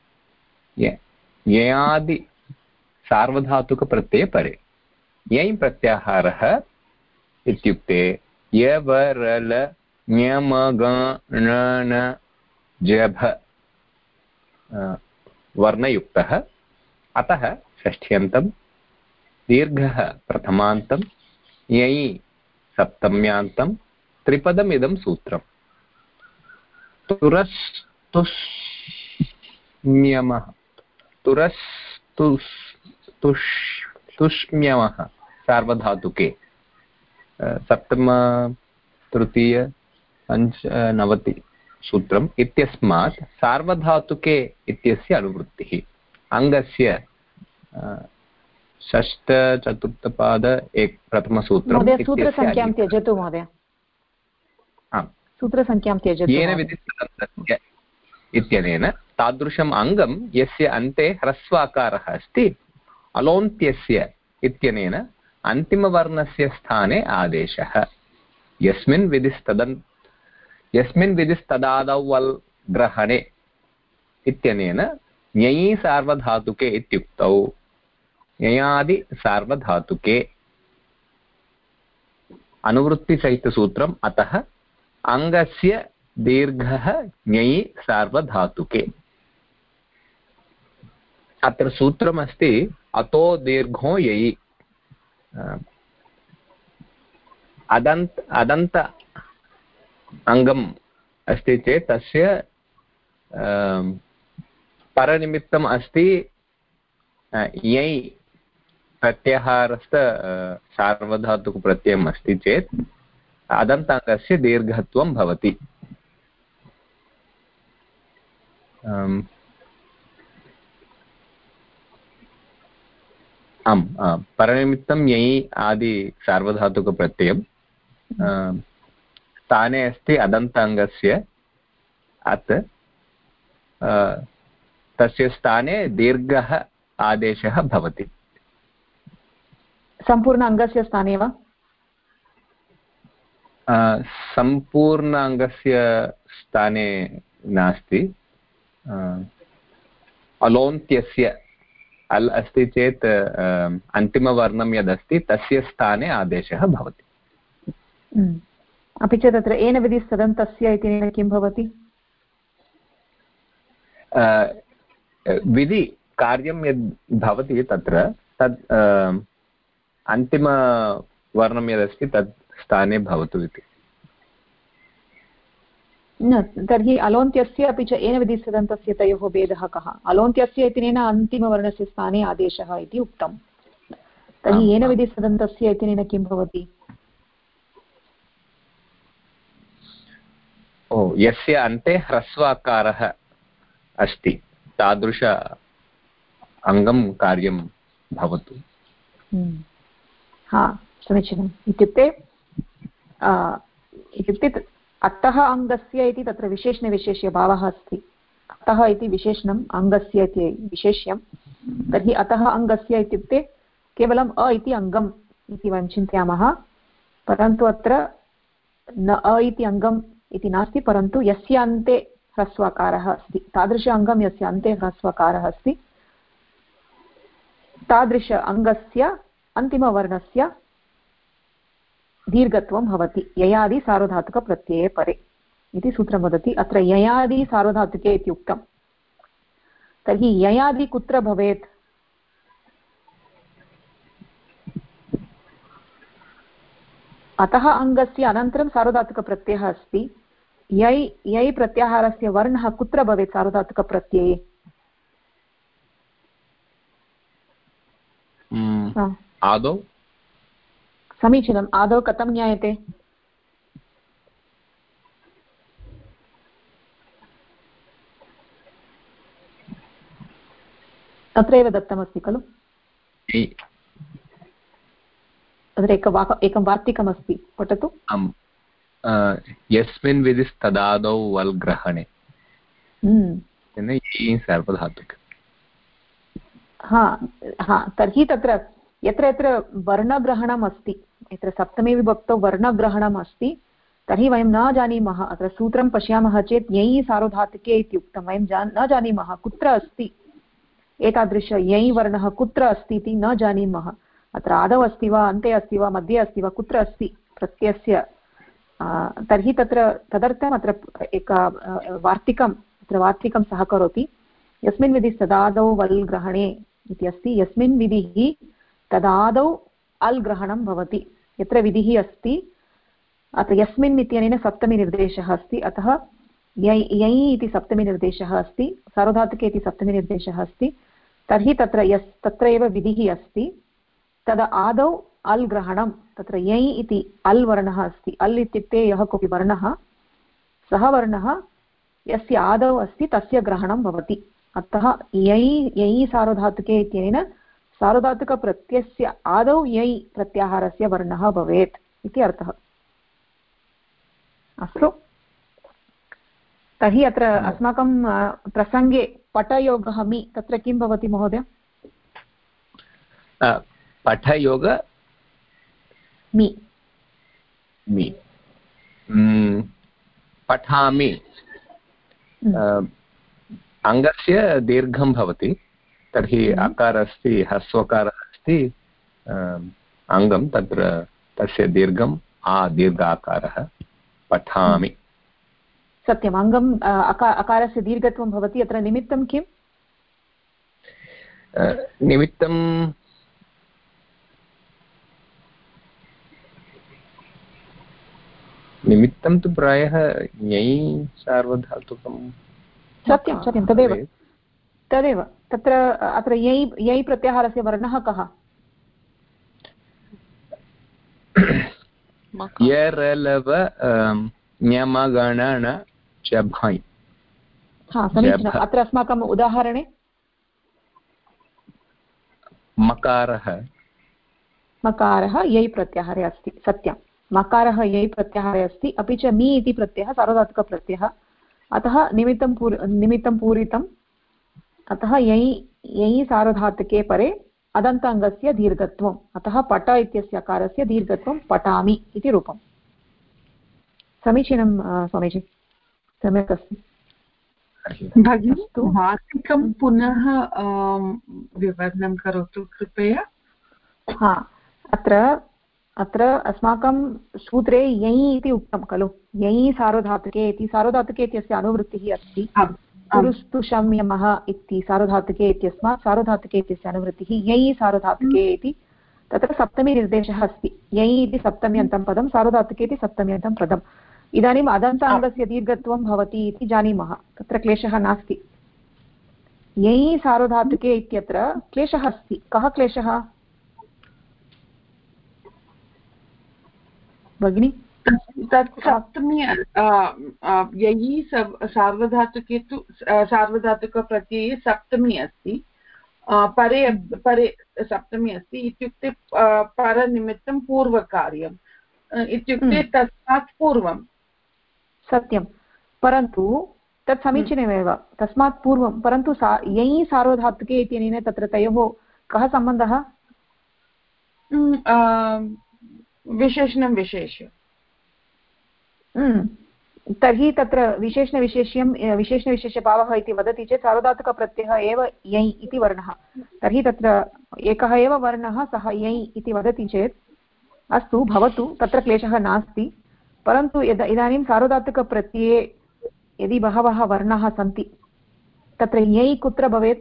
ययादि सार्वधातुकप्रत्ययपरे। ययि प्रत्याहारः इत्युक्ते यवरल ञमगण जभ वर्णयुक्तः, अतः षष्ठ्यन्तं, दीर्घः प्रथमान्तं, ययि सप्तम्यान्तं, त्रिपदमिदं सूत्रम्। तुष्म्यमः सार्वधातुके सप्तम तृतीय पञ्चनवति सूत्रम् इत्यस्मात् सार्वधातुके इत्यस्य अनुवृत्तिः। अङ्गस्य षष्ठ चतुर्थपाद प्रथमसूत्रं। सूत्रसङ्ख्यां त्यजतु महोदय, सूत्रसङ्ख्यां त्यजतु। येन विधिस्तदन्तस्य इत्यनेन तादृशम् अङ्गं यस्य अन्ते ह्रस्वाकारः अस्ति, अलोन्त्यस्य इत्यनेन अन्तिमवर्णस्य स्थाने आदेशः। यस्मिन् विधिस्तदादौ वल् ग्रहणे इत्यनेन ययि सार्वधातुके इत्युक्तौ ययादि सार्वधातुके अनुवृत्तिसहितसूत्रम्। अतः अङ्गस्य दीर्घः ययि सार्वधातुके। अत्र सूत्रमस्ति अतो दीर्घो ययि। अदन्त अङ्गम् अस्ति चेत् तस्य परनिमित्तम् अस्ति ययि प्रत्याहारस्थ सार्वधातुकप्रत्ययम् अस्ति चेत् अदन्ताङ्गस्य दीर्घत्वं भवति। आम्, परनिमित्तं ययि आदि सार्वधातुकप्रत्ययं स्थाने अस्ति अदन्ताङ्गस्य, अत् तस्य स्थाने दीर्घः आदेशः भवति। सम्पूर्ण अङ्गस्य स्थाने वा? सम्पूर्ण अङ्गस्य स्थाने नास्ति, अलोन्त्यस्य अल् अस्ति चेत् अन्तिमवर्णं यदस्ति तस्य स्थाने आदेशः भवति। अपि च तत्र येन विधिस्तदन्तस्य इत्यनेन किं भवति? विधि कार्यं यद् भवति तत्र तद् अन्तिमवर्णं यदस्ति तत् स्थाने भवतु इति। न, तर्हि अलोन्त्यस्य अपि च येन विधिस्तदन्तस्य तयोः भेदः कः? अलोन्त्यस्य इत्यनेन अन्तिमवर्णस्य स्थाने आदेशः इति उक्तं, तर्हि येन विधिस्तदन्तस्य इत्यनेन किं भवति? यस्य अन्ते ह्रस्वाकारः अस्ति तादृश अङ्गं कार्यं भवतु। हा, समीचीनम्। इत्युक्ते अतः अङ्गस्य इति तत्र विशेषणविशेष्यभावः अस्ति। अतः इति विशेषणम्, अङ्गस्य इति विशेष्यं। तर्हि अतः अङ्गस्य इत्युक्ते केवलम् अ इति अङ्गम् इति वयं चिन्तयामः, परन्तु अत्र न अ इति अङ्गम् इति नास्ति, परन्तु यस्य अन्ते ह्रस्वकारः अस्ति, तादृश अङ्गं यस्य अन्ते ह्रस्वकारः अस्ति, तादृश अङ्गस्य अन्तिमवर्णस्य दीर्घत्वं भवति ययादि सार्वधातुकप्रत्यये परे इति सूत्रं वदति। अत्र ययादि सार्वधातुके इति उक्तं, तर्हि ययादि कुत्र भवेत्? अतः अङ्गस्य अनन्तरं सार्वधातुकप्रत्ययः अस्ति। यै प्रत्याहारस्य वर्णः कुत्र भवेत् सार्वधातुकप्रत्यये? आदौ। समीचीनम्। आदौ कथं ज्ञायते? अत्रैव दत्तमस्ति खलु? अत्र एकं वार्तिकमस्ति, पठतु। यस्मिन् विधिस्तदादौ वल् ग्रहणे सार्वधातुक। तर्हि तत्र यत्र यत्र वर्णग्रहणम् अस्ति, यत्र सप्तमी विभक्तौ वर्णग्रहणम् अस्ति, तर्हि वयं न जानीमः। अत्र सूत्रं पश्यामः चेत् यै सार्वधातुके इति उक्तं, वयं न जानीमः कुत्र अस्ति एतादृश यै वर्णः कुत्र अस्ति इति न जानीमः। अत्र आदौ अस्ति वा, अन्ते अस्ति वा, मध्ये अस्ति वा, कुत्र अस्ति प्रत्ययस्य। तर्हि तदर्थम् अत्र वार्तिकं सहकरोति। यस्मिन् विधिः तदादौ वल् ग्रहणे इति अस्ति। यस्मिन् विधिः तदादौ अल् ग्रहणं भवति। यत्र विधिः अस्ति, अत्र यस्मिन् इत्यनेन सप्तमीनिर्देशः अस्ति, अतः यै इति सप्तमीनिर्देशः अस्ति, सार्वधातुके इति सप्तमीनिर्देशः अस्ति। तर्हि तत्र एव विधिः अस्ति, तदा आदौ अल् ग्रहणं, तत्र यै इति अल् वर्णः अस्ति। अल् इत्युक्ते यः कोऽपि वर्णः, सः वर्णः यस्य आदौ अस्ति तस्य ग्रहणं भवति। अतः यै सार्वधातुके इत्यनेन सार्वधातुकप्रत्ययस्य आदौ यै प्रत्याहारस्य वर्णः भवेत् इति अर्थः। अस्तु, तर्हि अत्र अस्माकं प्रसङ्गे पठयोगः मि, तत्र किं भवति महोदय? पठयोग मि पठामि अङ्गस्य दीर्घं भवति। तर्हि अकारः अस्ति, ह्रस्वकारः अस्ति अङ्गं, तत्र तस्य दीर्घं दीर्घ आकारः पठामि। सत्यम्, अङ्गम् अकारस्य दीर्घत्वं भवति। अत्र निमित्तं किम्? निमित्तं तु प्रायः यै सार्वधातुकं। सत्यं तदेव तत्र अत्र यै प्रत्याहारस्य वर्णः कः? यरलव ञमगणन च भञ्। समीचीनम्। अत्र अस्माकम् उदाहरणे मकारः यै प्रत्याहारे अस्ति। सत्यं, मकारः यै प्रत्याहारे अस्ति। अपि च मि इति प्रत्ययः सार्वधातुकप्रत्ययः, अतः निमित्तं पूरितम्। अतः यै सार्वधातुके परे अदन्ताङ्गस्य दीर्घत्वम्, अतः पट इत्यस्य अकारस्य दीर्घत्वं पठामि इति रूपम्। समीचीनं स्वामीजी, सम्यक् अस्ति। भगिनी, वार्तिकं पुनः विवरणं करोतु कृपया। अत्र अस्माकं सूत्रे यै इति उक्तं खलु, यै सार्वधातुके इति। सार्वधातुके इत्यस्य अनुवृत्तिः अस्ति पुरुस्तु शम्यमः इति सार्वधातुके इत्यस्मात् सार्वधातुके इत्यस्य अनुवृत्तिः यै सार्वधातुके इति। तत्र सप्तमीनिर्देशः अस्ति। यै इति सप्तम्यन्तं पदं, सार्वधातुके इति सप्तम्यन्तं पदम्। इदानीम् अदन्ताङ्गस्य दीर्घत्वं भवति इति जानीमः, तत्र क्लेशः नास्ति। यै सार्वधातुके इत्यत्र क्लेशः अस्ति। कः क्लेशः भगिनी? तत् सप्तमी यै सार्वधातुके तु सार्वधातुकप्रत्यये सप्तमी अस्ति, परे सप्तमी अस्ति इत्युक्ते परनिमित्तं पूर्वकार्यम् इत्युक्ते तस्मात् पूर्वं। सत्यं, परन्तु तत् समीचीनमेव, तस्मात् पूर्वं। परन्तु यै सार्वधातुके इत्यनेन तत्र तयोः कः सम्बन्धः? विशेषणं विशेष्य। तर्हि तत्र विशेषणविशेष्यभावः इति वदति चेत् सार्वधातुकप्रत्ययः एव यै इति वर्णः। तर्हि तत्र एकः एव वर्णः, सः यै इति वदति चेत् अस्तु भवतु, तत्र क्लेशः नास्ति, परन्तु इदानीं सार्वधातुकप्रत्यये यदि बहवः वर्णाः सन्ति तत्र ञै कुत्र भवेत्?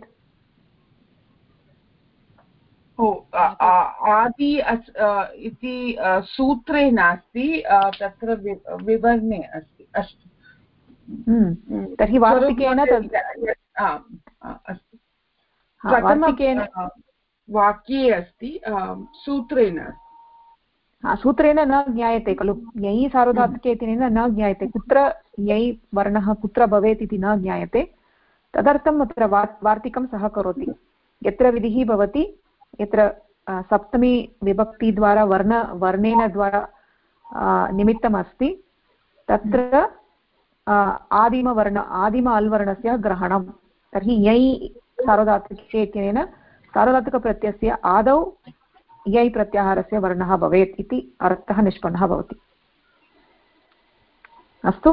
आदि इति सूत्रे नास्ति, तत्र विवरणे अस्ति। अस्तु, तर्हि वार्तिकेन अस्तु, प्रथमकेन वाक्ये अस्ति, सूत्रे नास्ति। सूत्रेण न ज्ञायते खलु, ञै सार्वधातुके इत्यनेन न ज्ञायते, कुत्र ञै वर्णः कुत्र भवेत् इति न ज्ञायते। तदर्थम् अत्र वार्तिकं सहकरोति। यत्र विधिः भवति, यत्र सप्तमी विभक्तिद्वारा वर्णेन द्वारा निमित्तमस्ति, तत्र आदिम अल्वर्णस्य ग्रहणं। तर्हि ञै सार्वधातुके इत्यनेन सार्वधातुकप्रत्ययस्य आदौ यै प्रत्याहारस्य वर्णः भवेत् इति अर्थः निष्पन्नः भवति। अस्तु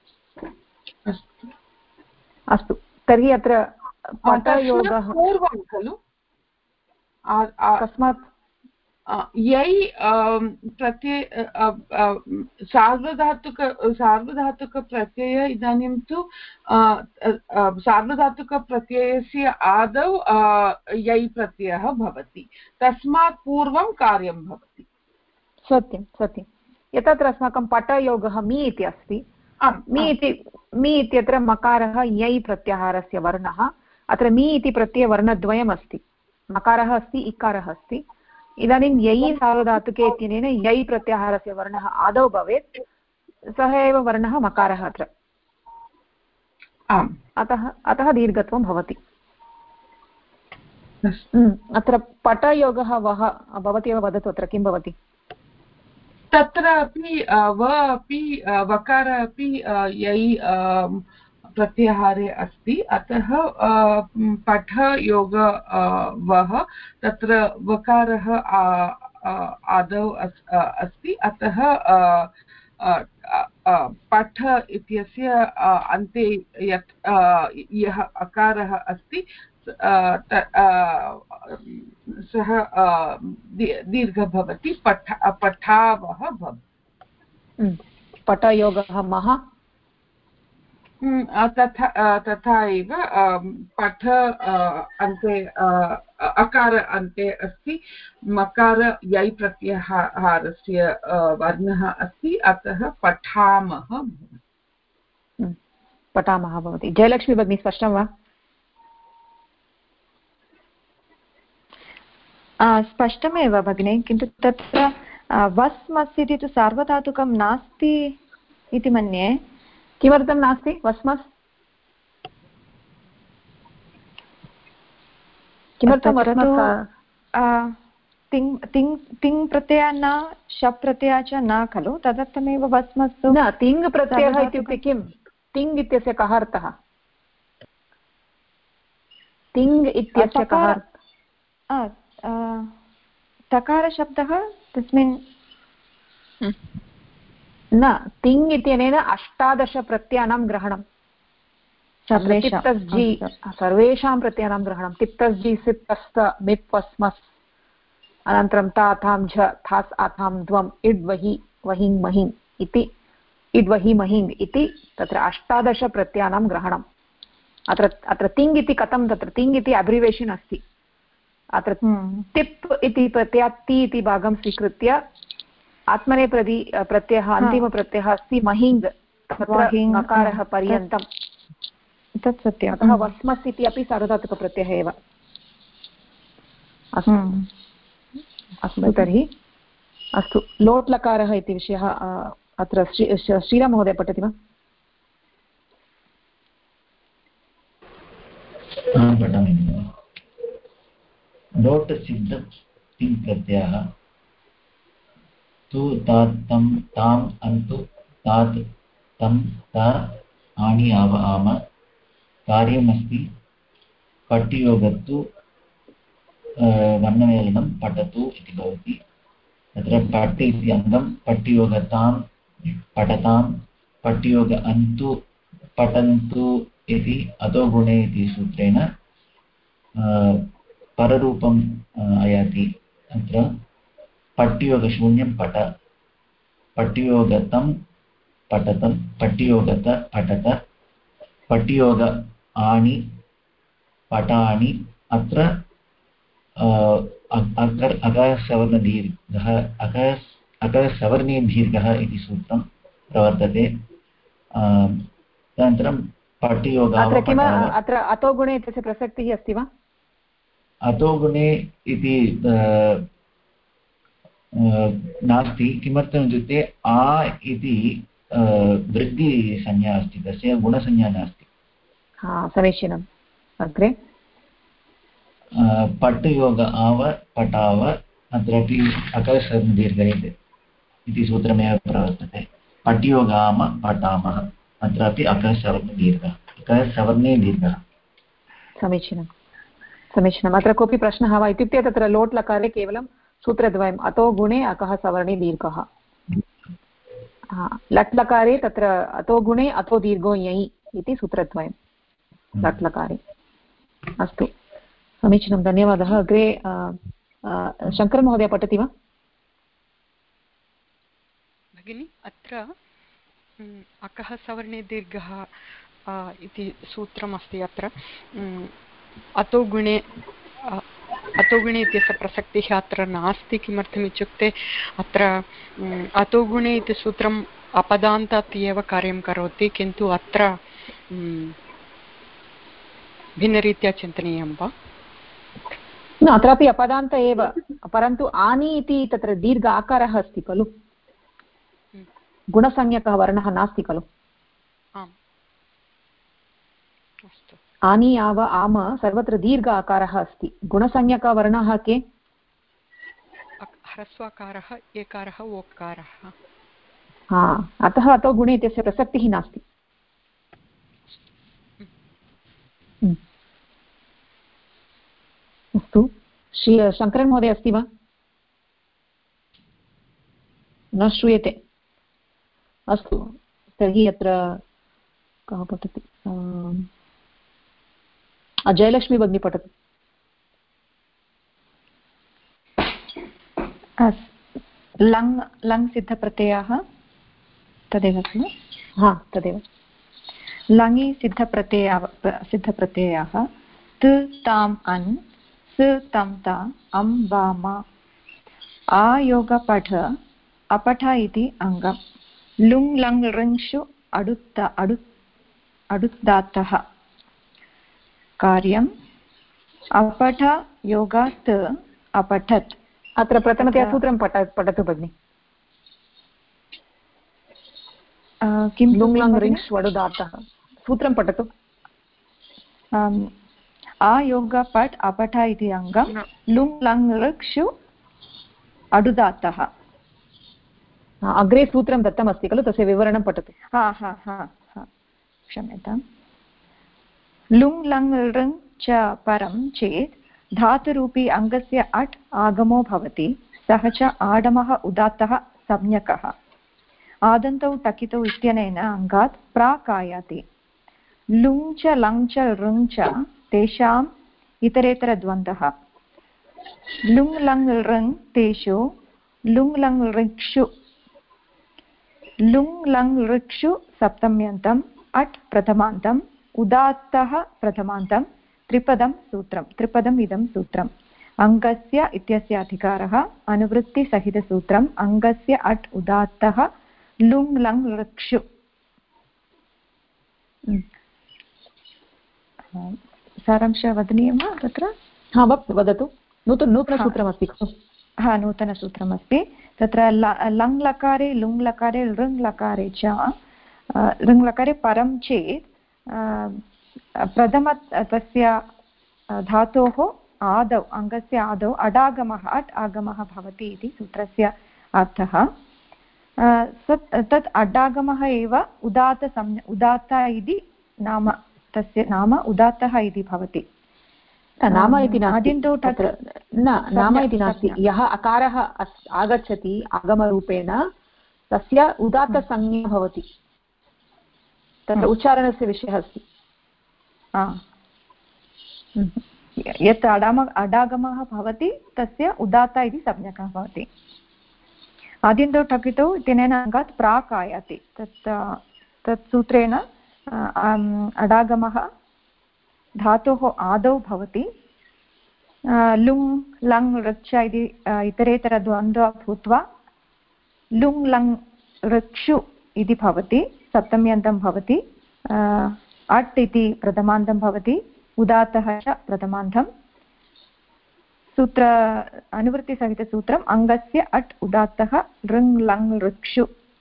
अस्तु, तर्हि अत्र पटयोगः पूर्वं खलु, कस्मात् यै प्रत्यय सार्वधातुकप्रत्यय इदानीं तु सार्वधातुकप्रत्ययस्य आदौ यै प्रत्ययः भवति, तस्मात् पूर्वं कार्यं भवति। सत्यं सत्यं। यत्र अस्माकं पटयोगः मी इति अस्ति, मी इत्यत्र मकारः यै प्रत्याहारस्य वर्णः। अत्र मी इति प्रत्ययवर्णद्वयमस्ति, मकारः अस्ति, इकारः अस्ति। इदानीं यै सार्वधातुके इत्यनेन यै प्रत्याहारस्य वर्णः आदौ भवेत्, सः एव वर्णः मकारः अत्र, अतः दीर्घत्वं भवति। अत्र पटयोगः भवती एव वदतु, अत्र किं भवति? तत्र अपि वकार अपि यै प्रत्याहारे अस्ति, अतः पठयोग वः तत्र वकारः आदौ अस्ति, अतः पठ इत्यस्य अन्ते यः अकारः अस्ति सः दीर्घ भवति, पठावः भवति। पठयोगः मः तथा एव पठ अन्ते अकार अन्ते अस्ति, मकार यै प्रत्याहारस्य वर्णः अस्ति, अतः पठामः भवति। जयलक्ष्मी भगिनी, स्पष्टं वा? स्पष्टमेव भगिनी, किन्तु तत्र वस् मस् इति तु सार्वधातुकं नास्ति इति मन्ये। किमर्थं नास्ति वस्मस्? किमर्थं तिङ् प्रत्ययः न, शप् प्रत्ययः च न खलु, तदर्थमेव वस्मस्तु न। तिङ् प्रत्ययः इत्युक्ते किं? तिङ् इत्यस्य कः अर्थः? तिङ् इत्यस्य कः? तकारशब्दः तस्मिन् न, तिङ् इत्यनेन 18 प्रत्ययानां ग्रहणं, सर्वेषां प्रत्ययानां ग्रहणं। तिप्तस्जि सिप्तस्त मिप् वस्मस्, अनन्तरं ता थां झ थास् आथां द्वम् इड् वहि वहिङ् महिङ् इति, इड् वहि महिङ् इति तत्र 18 प्रत्ययानां ग्रहणम्। अत्र तिङ् इति कथं? तत्र तिङ् इति अब्रिवेशन् अस्ति। अत्र तिप् इति प्रत्ययात् ति इति भागं स्वीकृत्य आत्मनेपदी प्रत्ययः अन्तिमप्रत्ययः अस्ति महिङ्, मकारः पर्यन्तं। तत् सत्यम्। अतः वस्मस् इति अपि सार्वधातुकप्रत्ययः एव। अस्तु तर्हि अस्तु, लोट् लकारः इति विषयः अत्र श्रीराम महोदय पठति वा? पठामि। लोट् सिद्ध तिङ् प्रत्ययः तु तात् तं ताम् अन्तु तात् तं ता आणि आव आम कार्यमस्ति। पठ्ययोगत्तु वर्णमेलनं पठतु इति भवति। तत्र पठ इति अङ्गं, पठ्ययोगतां पठतां, पठ्ययोग अन्तु पठन्तु इति अधोगुणे इति सूत्रेण पररूपम् आयाति। अत्र पट्योगशून्यं पट पट्योगतं पठतं पट्योगत पठत पट्योग आनि पटानि अत्र अकसवर्णदीर्घः अकसवर्णे दीर्घः इति सूत्रं प्रवर्तते। तदनन्तरं अत्र अतो गुणे इत्यस्य प्रसक्तिः अस्ति वा? अतो गुणे इति नास्ति। किमर्थम् इत्युक्ते आ इति वृद्धिसंज्ञा अस्ति, तस्य गुणसंज्ञा नास्ति। समीचीनम्। अग्रे पट्योग आव पटाव अत्रापि अकसवर्णदीर्घः इति सूत्रमेव प्रवर्तते। पट्योगाम पठामः अत्रापि अकसवर्णदीर्घः अकसवर्णे दीर्घः। समीचीनम् समीचीनम्। अत्र कोऽपि प्रश्नः वा? इत्युक्ते तत्र लोट् लकारे केवलं सूत्रद्वयम्, अतो गुणे अकः सवर्णे दीर्घः। लट् लकारे तत्र अतो गुणे अतो दीर्घो ञै इति सूत्रद्वयं लट् लकारे। अस्तु समीचीनं, धन्यवादः। अग्रे शङ्करमहोदय पठति वा? भगिनि अत्र अकः सवर्णे दीर्घः इति सूत्रमस्ति। अत्र अतो गुणे इत्यस्य प्रसक्तिः अत्र नास्ति। किमर्थम् इत्युक्ते अत्र अतो गुणे इति सूत्रम् अपदान्तात् एव कार्यं करोति, किन्तु अत्र भिन्नरीत्या चिन्तनीयं वा? न, अत्रापि अपदान्त एव, परन्तु आनि इति तत्र दीर्घ आकारः अस्ति खलु, गुणसंज्ञकः वर्णः नास्ति खलु। आनि आव आम सर्वत्र दीर्घ आकारः अस्ति। गुणसंज्ञकवर्णाः के? ह्रस्वकारः, एकारः, ओकारः। अतः अतो गुणे इत्यस्य प्रसक्तिः नास्ति। अस्तु, शङ्करन् महोदय अस्ति वा? न श्रूयते। अस्तु, तर्हि अत्र कः पठति? जयलक्ष्मी भगिनी पठतु। लङ् सिद्धप्रत्ययः तदेव खलु? तदेव। लङि सिद्धप्रत्ययः तु ताम् अन् स तं ता अं वाम आयोगपठ अपठ इति अङ्गम्। लुङ् लङ् ऋङ्षु अडुदात्तः कार्यम् अपठ योगात् अपठत्। अत्र प्रथमतया सूत्रं पठतु भगिनि। किं लुङ् लङ् ऋङ् वडुदात्तः सूत्रं पठतु। आयोगपट् अपठ इति अङ्गं लुङ् लङ् ऋक्षु अडुदात्तः। अग्रे सूत्रं दत्तमस्ति खलु, तस्य विवरणं पठतु। क्षम्यताम्। लुङ् लङ् ऋङ् च परं चेत् धातुरूपी अङ्गस्य अट् आगमो भवति, सः च आडमः उदात्तः संज्ञकः। आदन्तौ टकितौ इत्यनेन अङ्गात् प्राक् आयाति। लुङ् च लङ् च ऋङ् च तेषाम् इतरेतरद्वन्द्वः। लुङ् लङ् ऋङ् तेषु लुङ् लङ् ऋक्षु लुङ् लङ् ऋक्षु सप्तम्यन्तम् अट् प्रथमान्तम् उदात्तः प्रथमान्तं त्रिपदं सूत्रं। त्रिपदम् इदं सूत्रम्। अङ्गस्य इत्यस्य अधिकारः अनुवृत्तिसहितसूत्रम्। अङ्गस्य अट् उदात्तः लुङ् लङ् ऋक्षु। सारांशः वदनीयं वा तत्र? वदतु। नूतनसूत्रमस्ति खलु? नूतनसूत्रमस्ति तत्र। लङ् लकारे लुङ् लकारे ऋङ् लकारे च ऋङ् लकारे परं चेत् प्रथम तस्य धातोः आदौ अङ्गस्य आदौ अडागमः अट् आगमः भवति इति सूत्रस्य अर्थः। तत् अडागमः एव उदात्त इति नाम, तस्य नाम उदात्तः इति भवति। नाम इति नास्ति, नाम इति नास्ति। यः अकारः आगच्छति आगमरूपेण तस्य उदात्तसंज्ञा भवति, तत्र उच्चारणस्य विषयः अस्ति। यत् अडागमः भवति तस्य उदात्त इति संज्ञकः भवति। आदिन्दौ टकितौ इत्यनेन अङ्गात् प्राक् आयाति तत् सूत्रेण अडागमः धातोः आदौ भवति लुङ् लङ् ऋच्छ इति इतरेतरद्वन्द्वः भूत्वा लुङ् लङ् ऋक्षु इति भवति सप्तम्यन्तं भवति अट् इति प्रथमान्तं भवति उदात्तः च प्रथमान्तं सूत्र अनुवृत्तिसहितसूत्रम् अङ्गस्य अट् उदात्तः ऋङ् लङ् ऋक्षु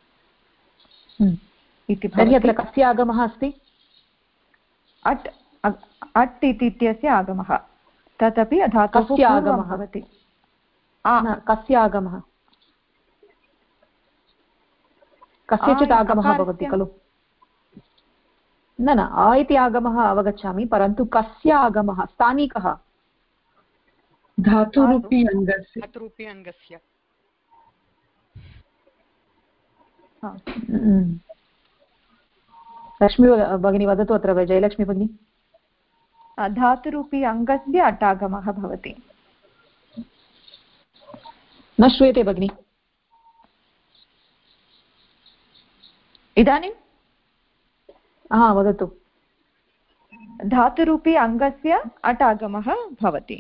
इति भवति। अत्र कस्य आगमः अस्ति? अट् अट् इत्यस्य आगमः तदपि धातोः पूर्वं भवति। कस्य आगमः? कस्यचित् आगमः भवति खलु? न न अ इति आगमः अवगच्छामि, परन्तु कस्य आगमः? स्थानिकः धातुरूपी अङ्गस्य। लक्ष्मी भगिनी वदतु अत्र, जयलक्ष्मी भगिनी। धातुरूपी अङ्गस्य अटागमः भवति। न श्रूयते भगिनी। इदानीं वदतु। धातुरूपी अङ्गस्य अटागमः भवति।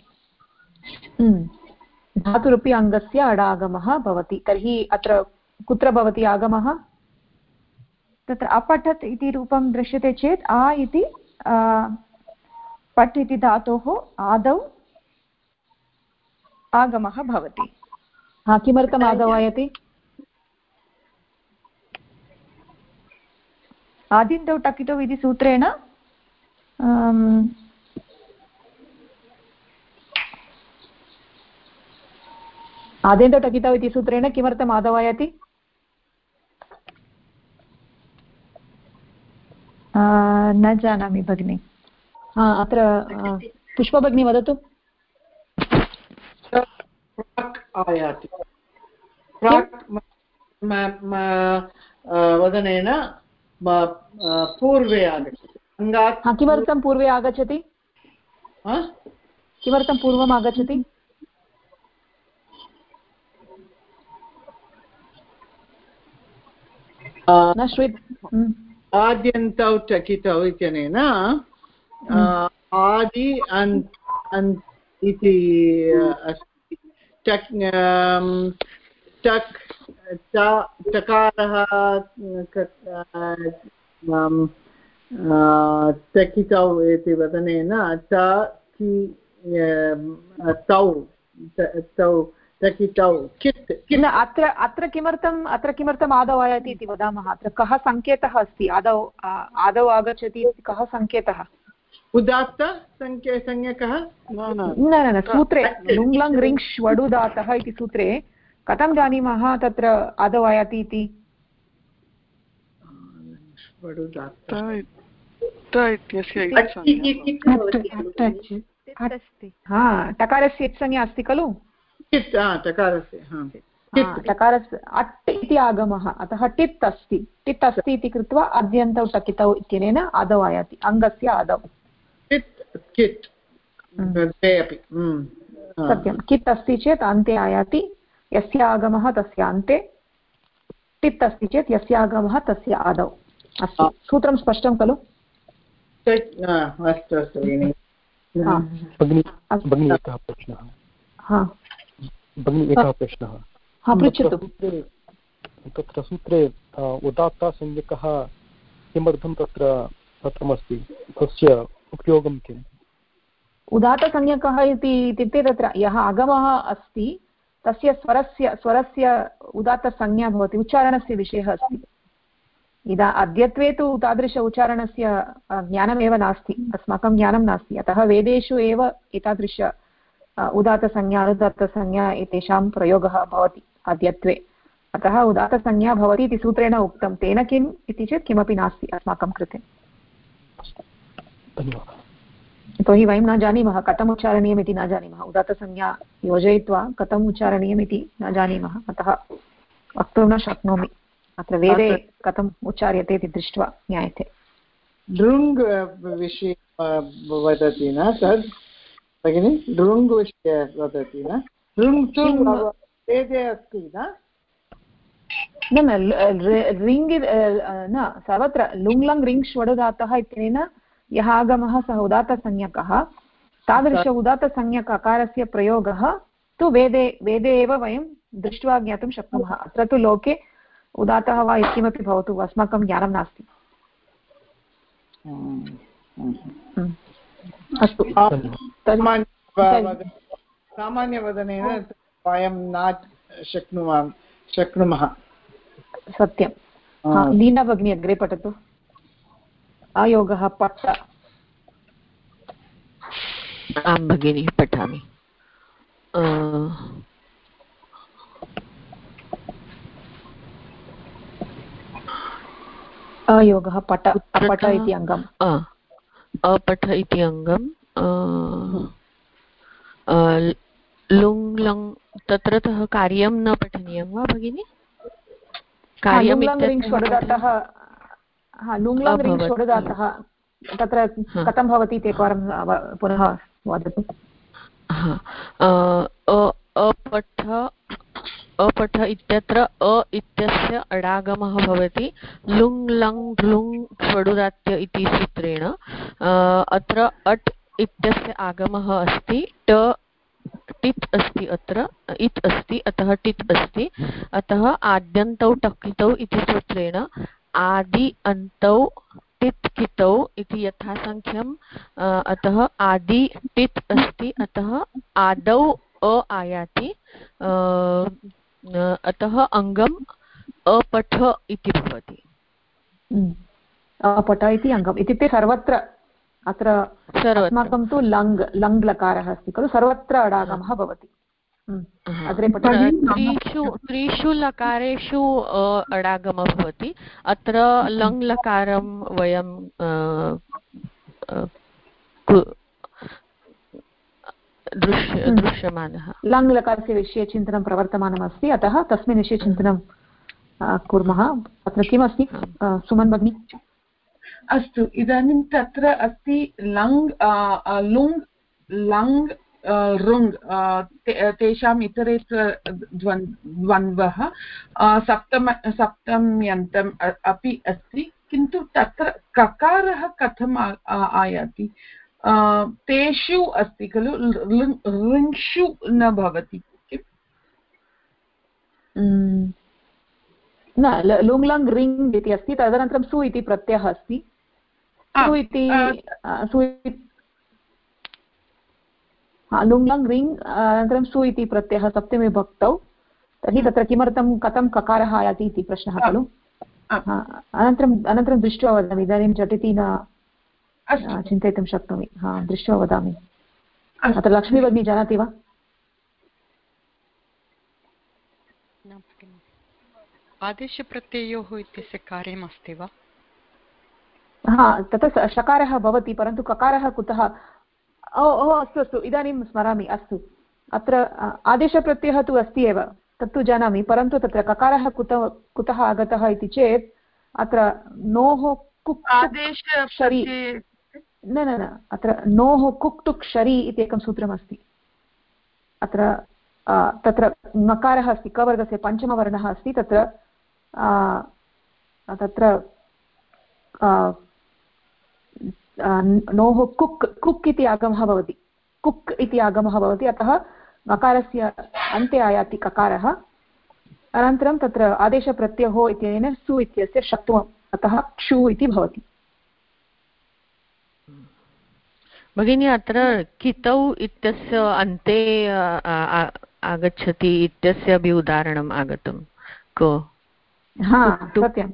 धातुरूपी अङ्गस्य अडागमः भवति। तर्हि अत्र कुत्र भवति आगमः? तत्र अपठत् इति रूपं दृश्यते चेत् आ इति पठ् इति धातोः आदौ आगमः भवति। किमर्थम् आदौ आयाति? आदिन्दौ टकितौ इति सूत्रेण आदिन्दौ टकितौ इति सूत्रेण किमर्थम् आदौ आयाति? न जानामि भगिनि। अत्र पुष्पभगिनी वदतु। प्राक् आयाति। प्राक् वदनेन पूर्वे आगच्छति। अङ्गात् किमर्थं पूर्वे आगच्छति? किमर्थं पूर्वम् आगच्छति? न श्रूयते। आद्यन्तौ टकितौ इत्यनेन आदि अन्त् इति अस्ति। टक् टकारः टकितौ इति वदनेन टकितौ कित्। अत्र किमर्थम् आदौ आयाति इति वदामः। अत्र कः सङ्केतः अस्ति? आदौ आगच्छति कः सङ्केतः? उदात्त संज्ञकः? न सूत्रे लुङ् लङ् ऋङ् वडुदातः इति सूत्रे कथं जानीमः तत्र आदौ आयाति इति? टकारस्य इत्संज्ञा अस्ति खलु? टकारस्य अट् इति आगमः, अतः टित् अस्ति इति कृत्वा अद्यन्तौ टकितौ इत्यनेन आदौ आयाति, अङ्गस्य आदौ। सत्यं, कित् अस्ति चेत् अन्ते आयाति, यस्य आगमः तस्य अन्ते, टित् अस्ति चेत् यस्य आगमः तस्य आदौ। अस्तु, सूत्रं स्पष्टं खलु? अस्तु अस्तु भगिनि। भगिनी एकः प्रश्नः। भगिनी एकः प्रश्नः। पृच्छतु। तत्र सूत्रे उदात्तसंज्ञकः किमर्थं तत्र दत्तमस्ति, तस्य उपयोगं किम्? उदात्तसंज्ञकः इत्युक्ते तत्र यः आगमः अस्ति तस्य स्वरस्य उदात्तसंज्ञा भवति, उच्चारणस्य विषयः अस्ति। अद्यत्वे तु तादृश उच्चारणस्य ज्ञानमेव नास्ति, अस्माकं ज्ञानं नास्ति, अतः वेदेषु एव एतादृश उदात्तसंज्ञा अनुदात्तसंज्ञा एतेषां प्रयोगः भवति अद्यत्वे। अतः उदात्तसंज्ञा भवति इति सूत्रेण उक्तं, तेन किम् इति चेत् किमपि नास्ति अस्माकं कृते। यतोहि वयं न जानीमः कथम् उच्चारणीयम् इति न जानीमः, उदात्तसंज्ञा योजयित्वा कथम् उच्चारणीयम् इति न जानीमः, अतः वक्तुं न शक्नोमि। अत्र वेदे कथम् उच्चार्यते इति दृष्ट्वा ज्ञायते। दृङ् विषये वदति न तद् भगिनि? दृङ् विषये वदति न? दृङ् तु वेदे अस्ति न? न रिङ् न सर्वत्र लुङ् रिङ् ष्वडुदातः इत्यनेन यः आगमः सः उदात्तसंज्ञकः तादृश उदात्तसंज्ञक अकारस्य प्रयोगः तु वेदे एव वयं दृष्ट्वा ज्ञातुं शक्नुमः। अत्र तु लोके उदात्तः वा यत्किमपि भवतु अस्माकं ज्ञानं नास्ति। अस्तु सामान्यवदनेन वयं न शक्नुमः। सत्यं। लीना भगिनी अग्रे पठतु। अयोगः पट्ट। आं भगिनी पठामि। अयोगः पट अपठ इति अङ्गम्। अपठ इति अङ्गं लुङ् लङ् तत्रतः कार्यं न पठनीयं वा भगिनि? तत्र कथं भवति इति एकवारं पुनः वदतु। अपठ इत्यत्र अ इत्यस्य अडागमः भवति लुङ् लङ् लुङ् षडुदात्य इति सूत्रेण। अत्र अट् इत्यस्य आगमः अस्ति टित् अस्ति, अत्र इत् अस्ति, अतः टित् अस्ति। अतः आद्यन्तौ टक्लितौ इति सूत्रेण आदि अन्तौ टित् कितौ इति यथासङ्ख्यम्। अतः आदि टित् अस्ति, अतः आदौ अ आयाति, अतः अङ्गम् अपठ इति भवति। अपठ इति अङ्गम् इत्युक्ते सर्वत्र अत्र अस्माकं तु लङ् लकारः अस्ति खलु, सर्वत्र अडागमः भवति। अग्रे त्रिषु लकारेषु अडागमः भवति। अत्र लङ् लकारं वयं दृश्यमानः। लङ् लकारस्य विषये चिन्तनं प्रवर्तमानमस्ति, अतः तस्मिन् विषये चिन्तनं कुर्मः। अत्र किमस्ति सुमन् भगिनी? अस्तु, इदानीं तत्र अस्ति लङ् लुङ् लङ् रुङ् तेषाम् इतरेतर द्वन्द्वः सप्तम्यन्तम् अपि अस्ति, किन्तु तत्र ककारः कथम् आयाति? तेषु अस्ति खलु, ऋङ्षु न भवति। न लुङ् लङ् रिङ् इति अस्ति, तदनन्तरं सु इति प्रत्ययः अस्ति। लुङ् लङ् रिङ् अनन्तरं सु इति प्रत्ययः सप्तमी विभक्तौ। तर्हि तत्र किमर्थं कथं ककारः आयाति इति प्रश्नः खलु। अनन्तरं दृष्ट्वा वदामि, इदानीं झटिति न चिन्तयितुं शक्नोमि। दृष्ट्वा वदामि। अत्र लक्ष्मी भगिनी जानाति वा? आदेशप्रत्ययोः इत्यस्य कार्यम् अस्ति वा? तत्र शकारः भवति, परन्तु ककारः कुतः? अस्तु इदानीं स्मरामि। अस्तु, अत्र आदेशप्रत्ययः तु अस्ति एव, तत्तु जानामि, परन्तु तत्र ककारः कुतः आगतः इति चेत् अत्र नोः कुक् शरि न अत्र नोः कुक् टुक् शरि इति एकं सूत्रमस्ति। अत्र तत्र मकारः अस्ति, कवर्गस्य पञ्चमवर्णः अस्ति। तत्र नोः कुक् इति आगमः भवति, कुक् इति आगमः भवति, अतः मकारस्य अन्ते आयाति ककारः। अनन्तरं तत्र आदेशप्रत्ययो इत्यनेन सु इत्यस्य षत्वम्, अतः क्षु इति भवति। भगिनी, अत्र कितौ इत्यस्य अन्ते आगच्छति इत्यस्य अपि उदाहरणम् आगतं को? सत्यं।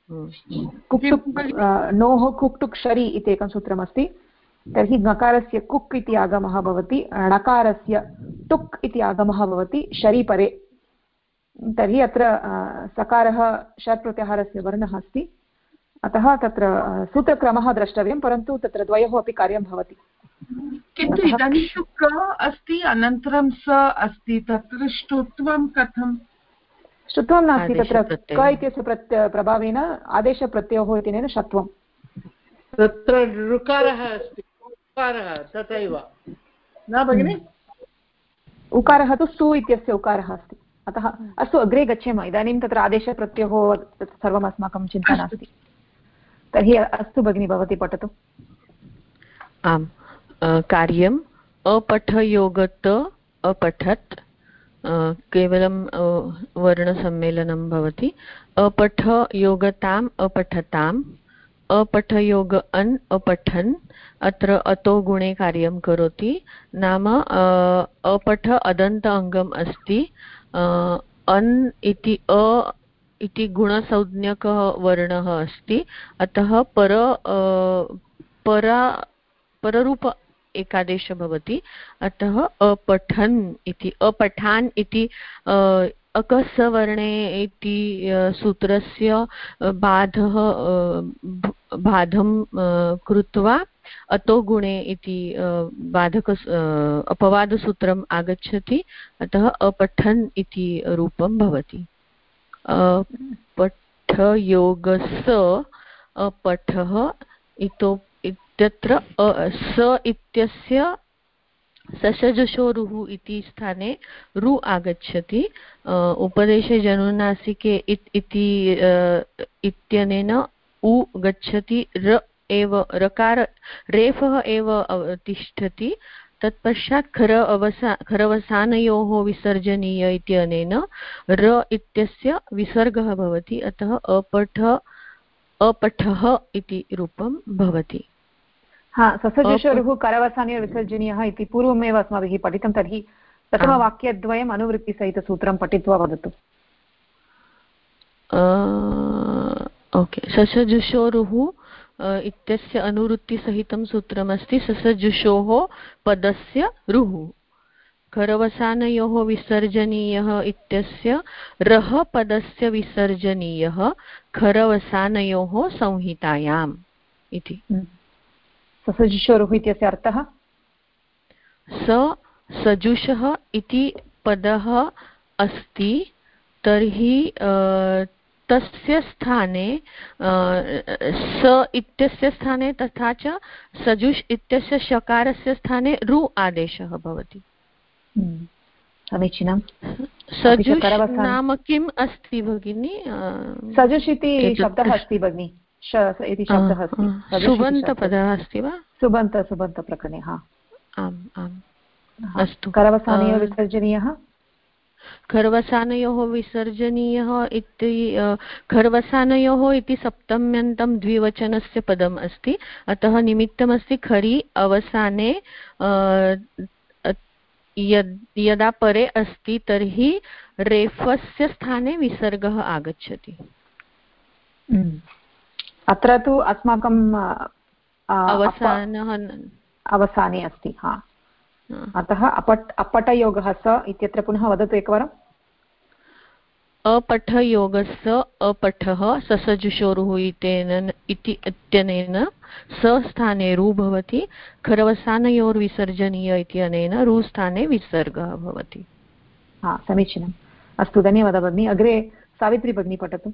नोः कुक् टुक् शरि इति एकं सूत्रमस्ति। तर्हि ङकारस्य कुक् इति आगमः भवति, णकारस्य टुक् इति आगमः भवति शरि परे। तर्हि अत्र सकारः षट् प्रत्याहारस्य वर्णः अस्ति, अतः तत्र सूत्रक्रमः द्रष्टव्यं, परन्तु तत्र द्वयोः अपि कार्यं भवति। किन्तु इदानीं तु क अस्ति, अनन्तरं स अस्ति, तत्र ष्टुत्वं कथं? ष्टुत्वं नास्ति, तत्र क इत्यस्य प्रभावेन आदेशप्रत्ययोः इत्यनेन षत्वं। तत्र ऋकारः अस्ति, उकारः तथैव न भगिनि? उकारः तु सु इत्यस्य उकारः अस्ति। अतः अस्तु अग्रे गच्छेम इदानीं तत्र आदेशप्रत्ययो सर्वम् अस्माकं चिन्ता नास्ति तर्हि अस्तु भगिनी भवती पठतु आम् कार्यम् अपठयोगत अपठत् केवलं वर्णसम्मेलनं भवति अपठयोगताम् अपठताम् अपठयोग अन् अपठन् अत्र अतो गुणे कार्यं करोति नाम अपठ अदन्त अङ्गम् अस्ति अन् इति अ इति गुणसंज्ञकः वर्णः अस्ति अतः पररूप एकादेश भवति अतः अपठन् इति अपठान् इति अकसवर्णे इति सूत्रस्य बाधं कृत्वा अतो गुणे इति बाधक अपवादसूत्रम् आगच्छति अतः अपठन् इति रूपं भवति अपठयोगस्य अपठः इत्यत्र स इत्यस्य सशजुषोरुः इति स्थाने रु आगच्छति उपदेशे जनुनासिके इति इत्यनेन उ गच्छति र एव रकार रेफः एव तिष्ठति तत्पश्चात् खरवसानयोः विसर्जनीय इत्यनेन र इत्यस्य विसर्गः भवति अतः अपठः इति रूपं भवति ससजुषोरुः करवसानयोः विसर्जनीयः इति पूर्वमेव अस्माभिः पठितं तर्हि प्रथमवाक्यद्वयम् अनुवृत्तिसहितसूत्रं पठित्वा वदतु ओके ससजुषोरुः इत्यस्य अनुवृत्तिसहितं सूत्रमस्ति ससजुषोः पदस्य रुः खरवसानयोः विसर्जनीयः इत्यस्य रः पदस्य विसर्जनीयः खरवसानयोः संहितायाम् इति ससजुषोरुः इत्यस्य अर्थः सजुषः इति पदः अस्ति तर्हि तस्य स्थाने स इत्यस्य स्थाने तथा च सजुष इत्यस्य शकारस्य स्थाने रु आदेशः भवति समीचीनं सजुष नाम किम् अस्ति भगिनी सजुष इति शब्दः अस्ति भगिनी इति शब्दः अस्ति सुबन्तपदः अस्ति वा सुबन्तप्रकरणे आम् आम् अस्तु करवसानयोः विसर्जनीयः खरवसानयोः विसर्जनीयः इति खरवसानयोः इति सप्तम्यन्तं द्विवचनस्य पदम् अस्ति अतः निमित्तमस्ति खरि अवसाने यदा परे अस्ति तर्हि रेफस्य स्थाने विसर्गः आगच्छति अत्र तु अस्माकं अवसाने अस्ति अतः अपठयोगः स इत्यत्र पुनः वदतु एकवारम् अपठयोगस्य अपठः ससजुषोरुः इत्यनेन स स्थाने रु भवति खरवसानयोर्विसर्जनीय इत्यनेन रु स्थाने विसर्गः भवति समीचीनम् अस्तु धन्यवादः भगिनी अग्रे सावित्री भगिनी पठतु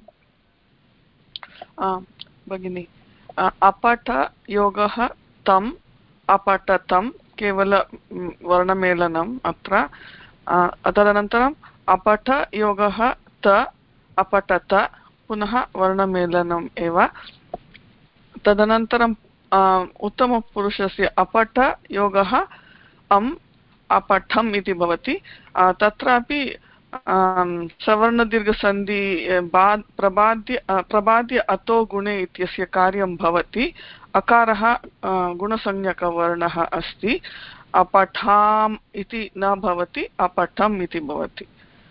भगिनी अपठयोगः तम् अपठतं केवल वर्णमेलनम् अत्र तदनन्तरम् अपठयोगः त अपठत पुनः वर्णमेलनम् एव तदनन्तरम् उत्तमपुरुषस्य अपठयोगः अम् अपठम् इति भवति तत्रापि सवर्णदीर्घसन्धि प्रबाद्य अतो गुणे इत्यस्य कार्यं भवति अकारः गुणसंज्ञकवर्णः अस्ति अपठाम् इति न भवति अपठम् इति भवति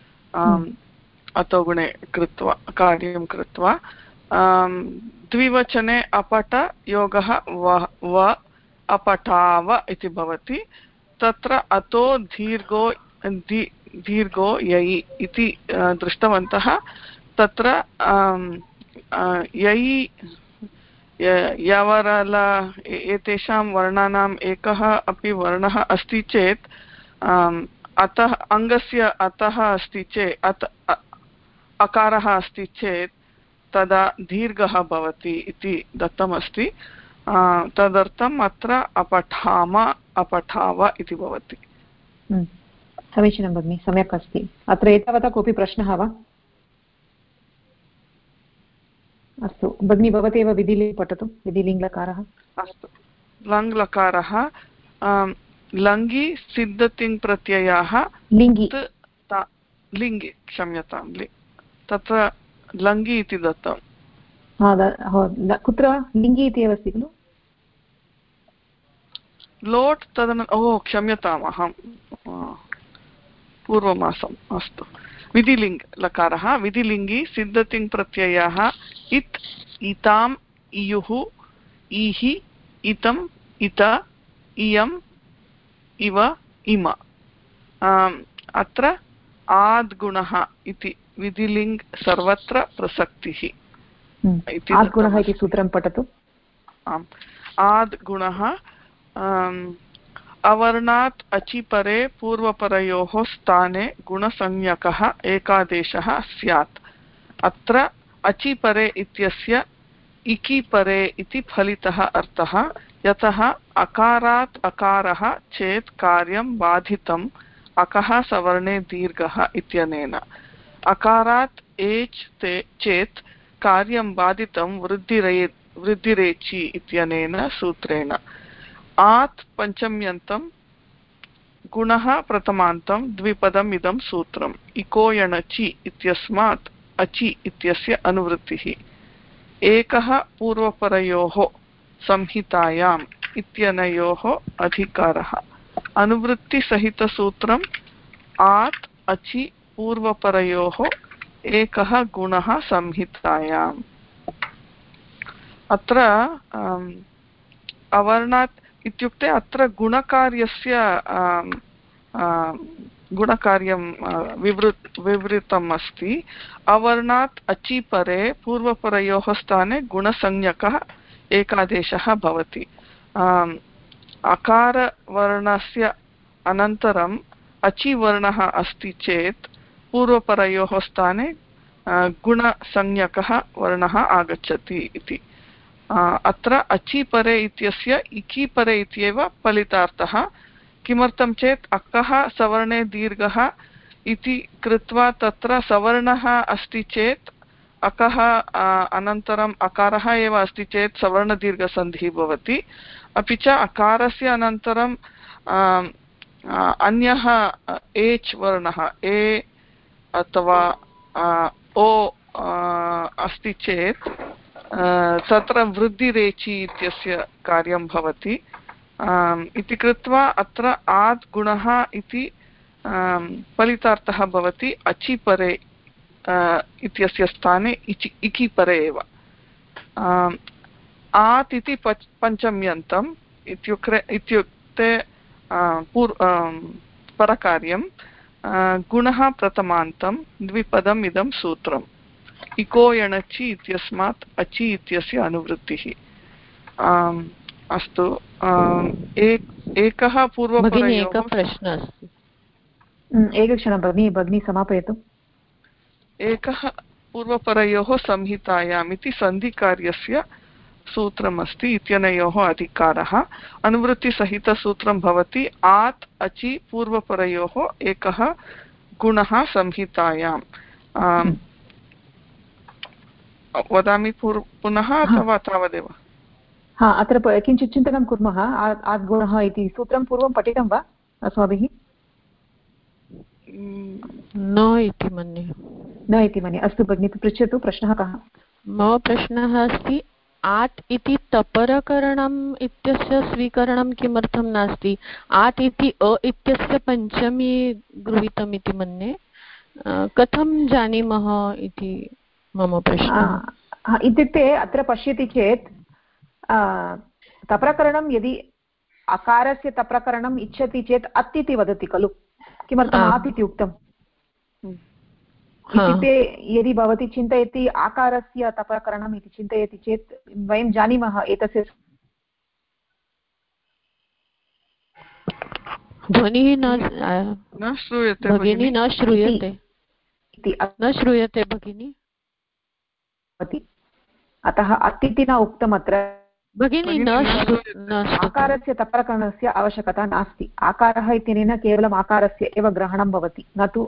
अतो गुणे कृत्वा कार्यं कृत्वा द्विवचने अपठ योगः व अपठाव इति भवति तत्र अतो दीर्घो यै इति दृष्टवन्तः तत्र यै यावरल एतेषां वर्णानाम् एकः अपि वर्णः अस्ति चेत् अतः अङ्गस्य अतः अस्ति चेत् अकारः अस्ति चेत् तदा दीर्घः भवति इति दत्तमस्ति तदर्थम् अत्र अपठाम अपठाव इति भवति समीचीनं भगिनि, सम्यक् अस्ति। अत्र एतावता कोऽपि प्रश्नः वा? अस्तु भगिनि, भवती एव विधिलिङ्ग् पठतु। विधिलिङ्ग्लकारः। अस्तु, लङ् लकारः लङ्गि सिद्धतिङ् प्रत्ययाः लिङ्गि लिङ्गि क्षम्यतां तत्र लङ्गि इति दत्तं। कुत्र लिङ्गि इति एव अस्ति खलु? लोट् तदनन्तरं क्षम्यताम्, अहं पूर्वमासम्। अस्तु, विधिलिङ्ग् लकारः विधिलिङ्गि सिद्धतिङ् प्रत्ययाः इत् इताम् इयुः इहि इतम् इत इयम् इव इम। अत्र आद् गुणः इति विधिलिङ्ग् सर्वत्र प्रसक्तिः। आद् इति सूत्रं पठतु। आम्, आद् गुणः अवर्णात् अचिपरे पूर्वपरयोः स्थाने गुणसंज्ञकः एकादेशः स्यात्। अत्र अचिपरे इत्यस्य इकिपरे इति फलितः अर्थः, यतः अकारात् अकारः चेत् कार्यं बाधितम् अकः सवर्णे दीर्घः इत्यनेन। अकारात् एच् चेत् कार्यं बाधितं वृद्धिरेचि इत्यनेन सूत्रेण। आत् पञ्चम्यन्तं गुणः प्रथमान्तं द्विपदम् इदं सूत्रम्। इको यणचि इत्यस्मात् अचि इत्यस्य अनुवृत्तिः। एकः पूर्वपरयोः संहितायाम् इत्यनयोः अधिकारः। अनुवृत्तिसहितसूत्रम् आत् अचि पूर्वपरयोः एकः गुणः संहितायाम्। अत्र अवर्णात् इत्युक्ते अत्र गुणकार्यस्य गुणकार्यं विवृतम् अस्ति। अवर्णात् अचिपरे पूर्वपरयोः स्थाने गुणसंज्ञकः एकादेशः भवति। अकारवर्णस्य अनन्तरम् अचिवर्णः अस्ति चेत् पूर्वपरयोः स्थाने गुणसंज्ञकः वर्णः आगच्छति इति। अत्र अचिपरे इत्यस्य इकिपरे इत्येव फलितार्थः। किमर्थं चेत् अकः सवर्णे दीर्घः इति कृत्वा तत्र सवर्णः अस्ति चेत् अकः अनन्तरम् अकारः एव अस्ति चेत् सवर्णदीर्घसन्धिः भवति। अपि च अकारस्य अनन्तरं अन्यः एच् वर्णः ए अथवा ओ अस्ति चेत् तत्र वृद्धिरेचि इत्यस्य कार्यं भवति। इति कृत्वा अत्र आद् गुणः इति फलितार्थः भवति अचिपरे इत्यस्य स्थाने इकिपरे एव। आत् इति पञ्चम्यन्तम् इत्युक्ते परकार्यं। गुणः प्रथमान्तं द्विपदम् इदं सूत्रम्। इको यणचि इत्यस्मात् अचि इत्यस्य अनुवृत्तिः। अस्तु, एकः पूर्वपरयोः प्रश्नः अस्ति। एकक्षणं भगिनी समापयतु। एकः पूर्वपरयोः संहितायाम् इति सन्धिकार्यस्य सूत्रमस्ति इत्यनयोः अधिकारः। अनुवृत्तिसहितसूत्रं भवति आत् अचि पूर्वपरयोः एकः गुणः संहितायाम्। वदामि पुनः अथवा तावदेव? अत्र किञ्चित् चिन्तनं कुर्मः। आद् गुणः इति सूत्रं पूर्वं पठितं वा अस्माभिः? न इति मन्ये। अस्तु भगिनि, पृच्छतु, प्रश्नः कः? मम प्रश्नः अस्ति, आत् इति तपरकरणम् इत्यस्य स्वीकरणं किमर्थं नास्ति? आत् इति अ इत्यस्य पञ्चमी गृहीतम् इति मन्ये। कथं जानीमः इति मम प्रश्नः। इत्युक्ते अत्र पश्यति चेत् तप्रकरणं यदि अकारस्य तप्रकरणम् इच्छति चेत् अत् इति वदति खलु। किमर्थम् आत् इति उक्तम्? इत्युक्ते यदि भवती चिन्तयति आकारस्य तप्रकरणम् इति चिन्तयति चेत् वयं जानीमः एतस्य ध्वनिः न श्रूयते भगिनी। न श्रूयते भगिनी। अतः अत् इति न उक्तम् अत्र। भगिनी आकारस्य तप्रकरणस्य आवश्यकता नास्ति। आकारः इत्यनेन केवलम् आकारस्य एव ग्रहणं भवति, न तु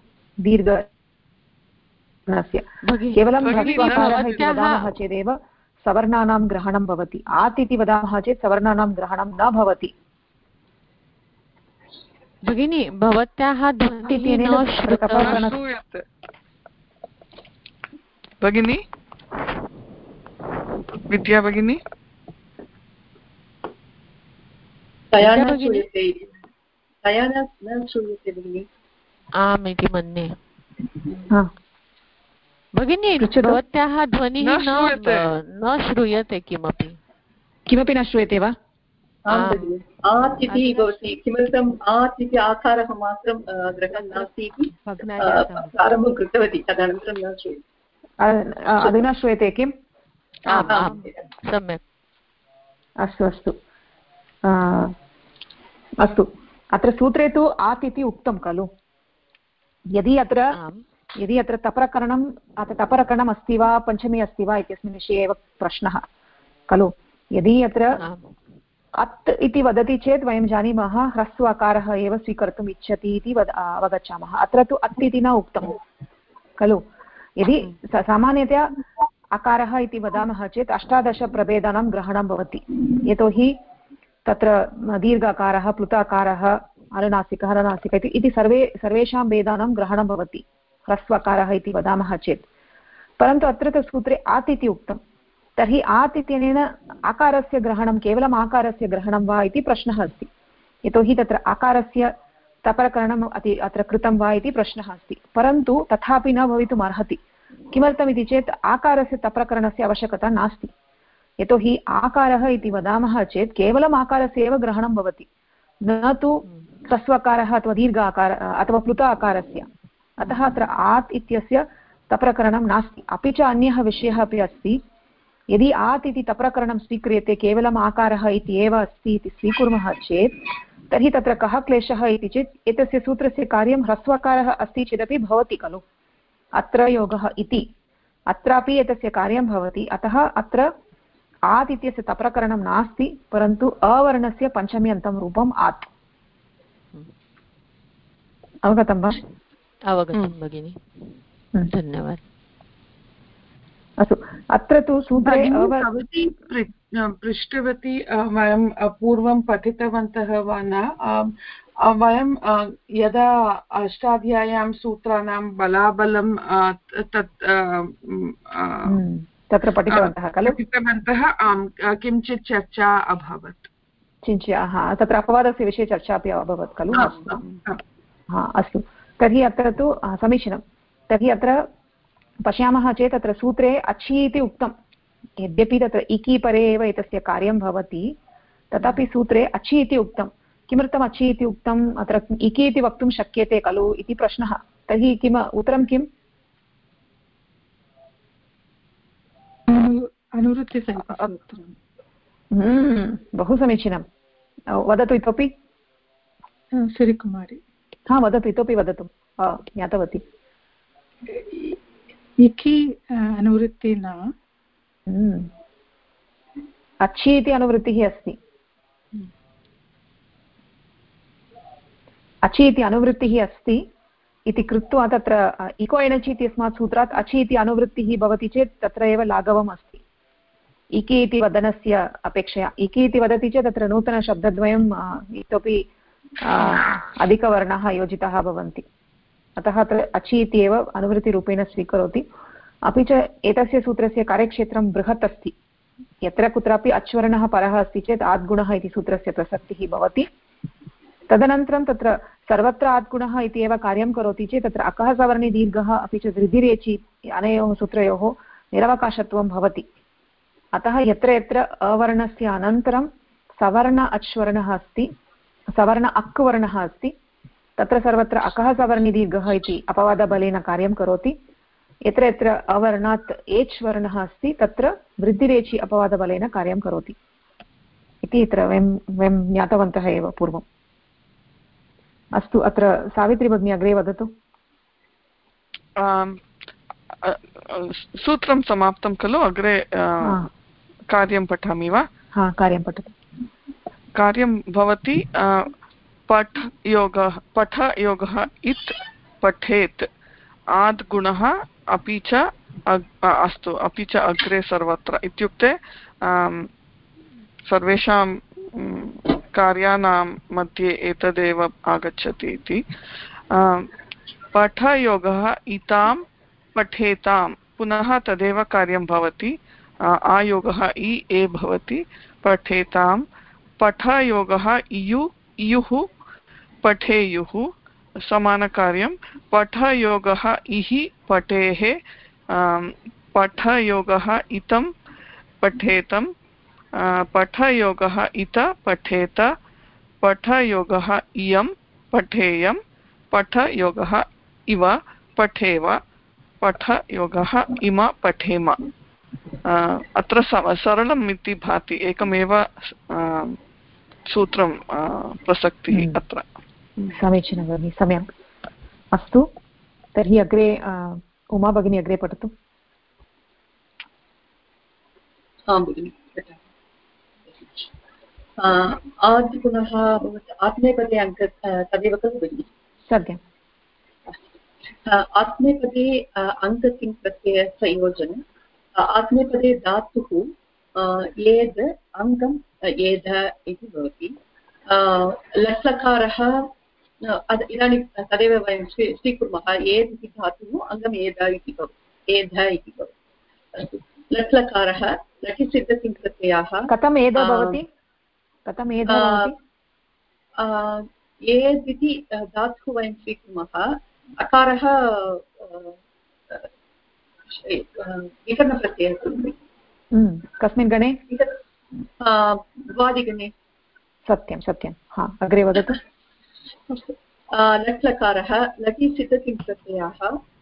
दीर्घस्य। केवलं ह्रस्वकारः इति वदामः चेदेव सवर्णानां ग्रहणं भवति। आत् इति वदामः चेत् सवर्णानां ग्रहणं न भवति। भगिनी भवत्याः भगिनी विद्या भगिनी आम् इति मन्ये। भगिनी भवत्याः ध्वनिः न श्रूयते, किमपि न श्रूयते वा? आत् इति भवति। किमर्थम् आत् इति आकारः मात्रं ग्रहणं नास्ति इति प्रारम्भं कृतवती, तदनन्तरं न श्रूयते। अधुना श्रूयते किम्? सम्यक्। अस्तु अस्तु अस्तु। अत्र सूत्रे तु आत् इति उक्तं खलु। यदि अत्र तपरकरणम् अस्ति वा पञ्चमी अस्ति वा इत्यस्मिन् विषये एव प्रश्नः खलु। यदि अत्र अत् इति वदति चेत् वयं जानीमः ह्रस्व आकारः एव स्वीकर्तुम् इच्छति इति अवगच्छामः। अत्र तु अत् इति न उक्तं खलु। यदि सामान्यतया अकारः इति वदामः चेत् 18 प्रभेदानां ग्रहणं भवति। यतोहि तत्र दीर्घाकारः, प्लुताकारः, अनुनासिकः, अनुनासिकः इति सर्वेषां भेदानां ग्रहणं भवति ह्रस्वकारः इति वदामः चेत्। परन्तु अत्र सूत्रे आत् इति उक्तं। तर्हि आत् इत्यनेन आकारस्य ग्रहणं केवलम् आकारस्य ग्रहणं वा इति प्रश्नः अस्ति। यतोहि तत्र आकारस्य तपरकरणम् अत्र कृतं वा इति प्रश्नः अस्ति। परन्तु तथापि न भवितुम् अर्हति। किमर्थमिति चेत् आकारस्य तप्रकरणस्य आवश्यकता नास्ति। यतोहि आकारः इति वदामः चेत् केवलम् आकारस्य एव ग्रहणं भवति, न तु ह्रस्वकारः अथवा दीर्घ आकारः अथवा प्लुत आकारस्य। अतः अत्र आत् इत्यस्य तप्रकरणं नास्ति। अपि च अन्यः विषयः अपि अस्ति। यदि आत् इति तप्रकरणं स्वीक्रियते, केवलम् आकारः इति एव अस्ति इति स्वीकुर्मः चेत् तर्हि तत्र कः क्लेशः इति चेत् एतस्य सूत्रस्य कार्यं ह्रस्वकारः अस्ति चेदपि भवति खलु। अत्र योगः इति अत्रापि एतस्य कार्यं भवति। अतः अत्र आत् इत्यस्य तप्रकरणं नास्ति, परन्तु अवर्णस्य पञ्चमी अन्तं रूपम् आत्। अवगतं वा? अवगतं भगिनि, धन्यवादः। अस्तु, अत्र तु सूत्रे भवती पृष्टवती, वयं पूर्वं पठितवन्तः वा न? वयं यदा अष्टाध्याय्यां सूत्राणां बलाबलं तत्र पठितवन्तः खलु, किञ्चित् चर्चा अभवत्। तत्र अपवादस्य विषये चर्चा अपि अभवत् खलु। अस्तु, तर्हि अत्र तु समीचीनं। तर्हि अत्र पश्यामः चेत् अत्र सूत्रे अच्छि इति उक्तं। यद्यपि तत्र इकि परे एव एतस्य कार्यं भवति, तथापि सूत्रे अच्छि इति उक्तं। किमर्थम् अच्छि इति उक्तम्? अत्र इकि इति वक्तुं शक्यते खलु इति प्रश्नः। तर्हि किम् उत्तरं किम्? बहु समीचीनं। वदतु इतोपि। श्रीकुमारी, वदतु, इतोपि वदतु। ज्ञातवती। इकि अनुवृत्ति न, अच्छि इति अनुवृत्तिः अस्ति। अच्छि इति अनुवृत्तिः अस्ति इति कृत्वा तत्र इको एणचि इत्यस्मात् सूत्रात् अच्छि इति अनुवृत्तिः भवति चेत् तत्र एव लाघवम् अस्ति इकि इति वदनस्य अपेक्षया। इकि इति वदति चेत् तत्र नूतनशब्दद्वयम् इतोपि अधिकवर्णाः योजिताः भवन्ति। अतः अत्र अच्छि इति एव अनुवृत्तिरूपेण स्वीकरोति। अपि च एतस्य सूत्रस्य कार्यक्षेत्रं बृहत् अस्ति। यत्र कुत्रापि अच्वर्णः परः अस्ति चेत् आद्गुणः इति सूत्रस्य प्रसक्तिः भवति। तदनन्तरं तत्र सर्वत्र आद्गुणः इति एव कार्यं करोति चेत् तत्र अकः सवर्णी दीर्घः अपि च दृढिरेचि अनयोः सूत्रयोः निरवकाशत्वं भवति। अतः यत्र यत्र अवर्णस्य अनन्तरं सवर्ण अच्वर्णः अस्ति, सवर्ण अक् वर्णः अस्ति, तत्र सर्वत्र अकः सवर्णिदीर्घः इति अपवादबलेन कार्यं करोति। यत्र यत्र अवर्णात् एच् वर्णः अस्ति तत्र वृद्धिरेचि अपवादबलेन कार्यं करोति इति अत्र वयं ज्ञातवन्तः एव पूर्वम्। अस्तु, अत्र सावित्री भगिनी अग्रे वदतु। सूत्रं समाप्तं खलु, अग्रे कार्यं पठामि वा? हा कार्यं पठतु। कार्यं भवति पठयोगः इत् पठेत् आद् गुणः अपि च अस्तु अपि च अग्रे सर्वत्र इत्युक्ते सर्वेषां कार्याणां मध्ये एतदेव आगच्छति इति। पठयोगः इतां पठेतां पुनः तदेव कार्यं भवति। आयोगः इ ए भवति पठेतां। पठयोगः इयुः पठेयुः समानकार्यं। पठयोगः इः पठेः। पठयोगः इतं पठेतं। पठयोगः इत पठेत। पठयोगः इयं पठेयं। पठयोगः इव पठेव। पठयोगः इम पठेम। अत्र सरलम् इति भाति, एकमेव सूत्रं प्रसक्तिः अत्र। समीचीनं भगिनि, सम्यक्। अस्तु, तर्हि अग्रे उमा भगिनी अग्रे पठतु। आं भगिनि, आदिगुणः आत्मेपदे अङ्क तदेव खलु भगिनि? सत्यम्। आत्मेपदे अङ्ककिं प्रत्ययसंयोजनम्। आत्मेपदे धातुः एद् अङ्गम् एध इति भवति। लट्लकारः इदानीं तदेव वयं स्वीकुर्मः। एद् इति धातुः अङ्गम् एध इति भवति, एध इति भवति। लट्लकारः लटिसिद्धतिं प्रत्ययः। कथम् एध भवति? कथम् एध भवति? एद् इति धातुः वयं स्वीकुर्मः। अकारः विकरणप्रत्ययः। कस्मिन् गणे? द्वादिगणे। सत्यं सत्यं। हा, अग्रे वदतु। लट्लकारः लटि सिद्धतिं प्रत्ययः।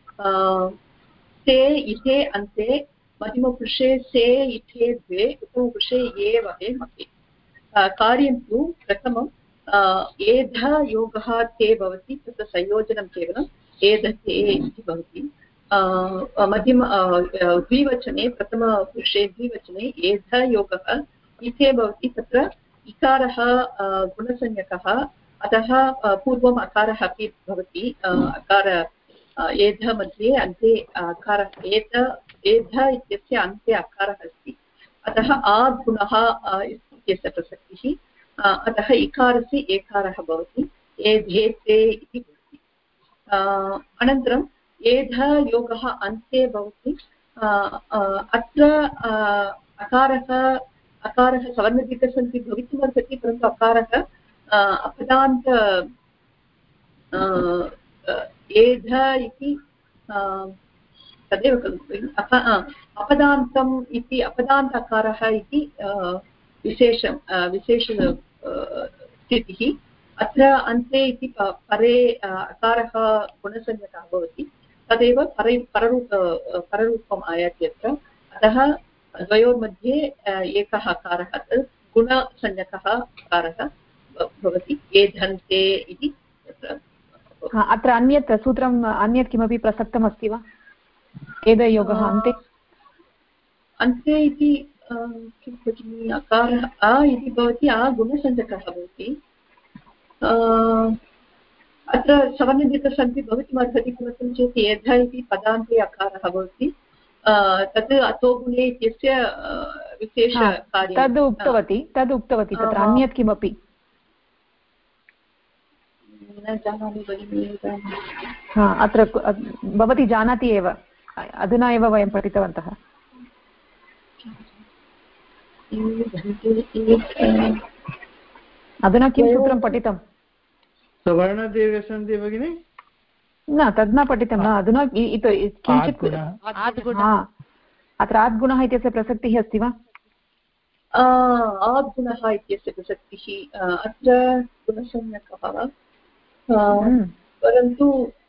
से इथे अन्ते मध्यमपुरुषे से इथे द्वे उत्तमपुरुषे ये वहे महे। कार्यं तु प्रथमं एध योगः ते भवति, तत्र संयोजनं केवलम् एधते इति भवति। मध्यम द्विवचने प्रथमपुरुषे द्विवचने एध योगः इथे भवति, तत्र इकारः गुणसंज्ञकः, अतः पूर्वम् अकारः अपि भवति। अकार एध मध्ये अन्ते अकारः एध इत्यस्य अन्ते अकारः अस्ति, अतः आद्गुणः इत्यस्य प्रसक्तिः। अतः इकारस्य एकारः भवति, एधेते इति भवति। अनन्तरम् एध योगः अन्ते भवति। अत्र अकारः सवर्णदीर्घसन्धि भवितुमर्हति, परन्तु अकारः अपदान्त एध इति तदेव खलु अपदान्तम् इति अपदान्त अकारः इति विशेष स्थितिः। अत्र अन्ते इति परे अकारः गुणसंज्ञकः भवति, तदेव पररूपम् आयाति अत्र। अतः द्वयोर्मध्ये एकः अकारः तत् गुणसंज्ञकः अकारः भवति, एधन्ते इति। अत्र अन्यत् सूत्रम् अन्यत् किमपि प्रसक्तम् अस्ति वा? एधयोगः अन्ते अन्ते इति किं भगिनि? अकारः आ इति भवति, आ गुणसंज्ञकः भवति। अत्र सवर्णदीर्घसन्धि भवितुमर्हति, किमर्थं चेत् एध इति पदान्ते अकारः भवति, तद् अतो गुणे इत्यस्य विशेषकार्यं। तद् उक्तवती तत्र अन्यत् किमपि न जानामि भगिनि। अत्र भवती जानाति एव, अधुना एव वयं पठितवन्तः। अधुना किं सूत्रं पठितं? सवर्णदीर्घसन्धि भगिनि? न, तद् न पठितं। न, अधुना किञ्चित् अत्र आद्गुणः इत्यस्य प्रसक्तिः अस्ति वा? आद्गुणः इत्यस्य प्रसक्तिः अत्र गुणसंज्ञकः, परन्तु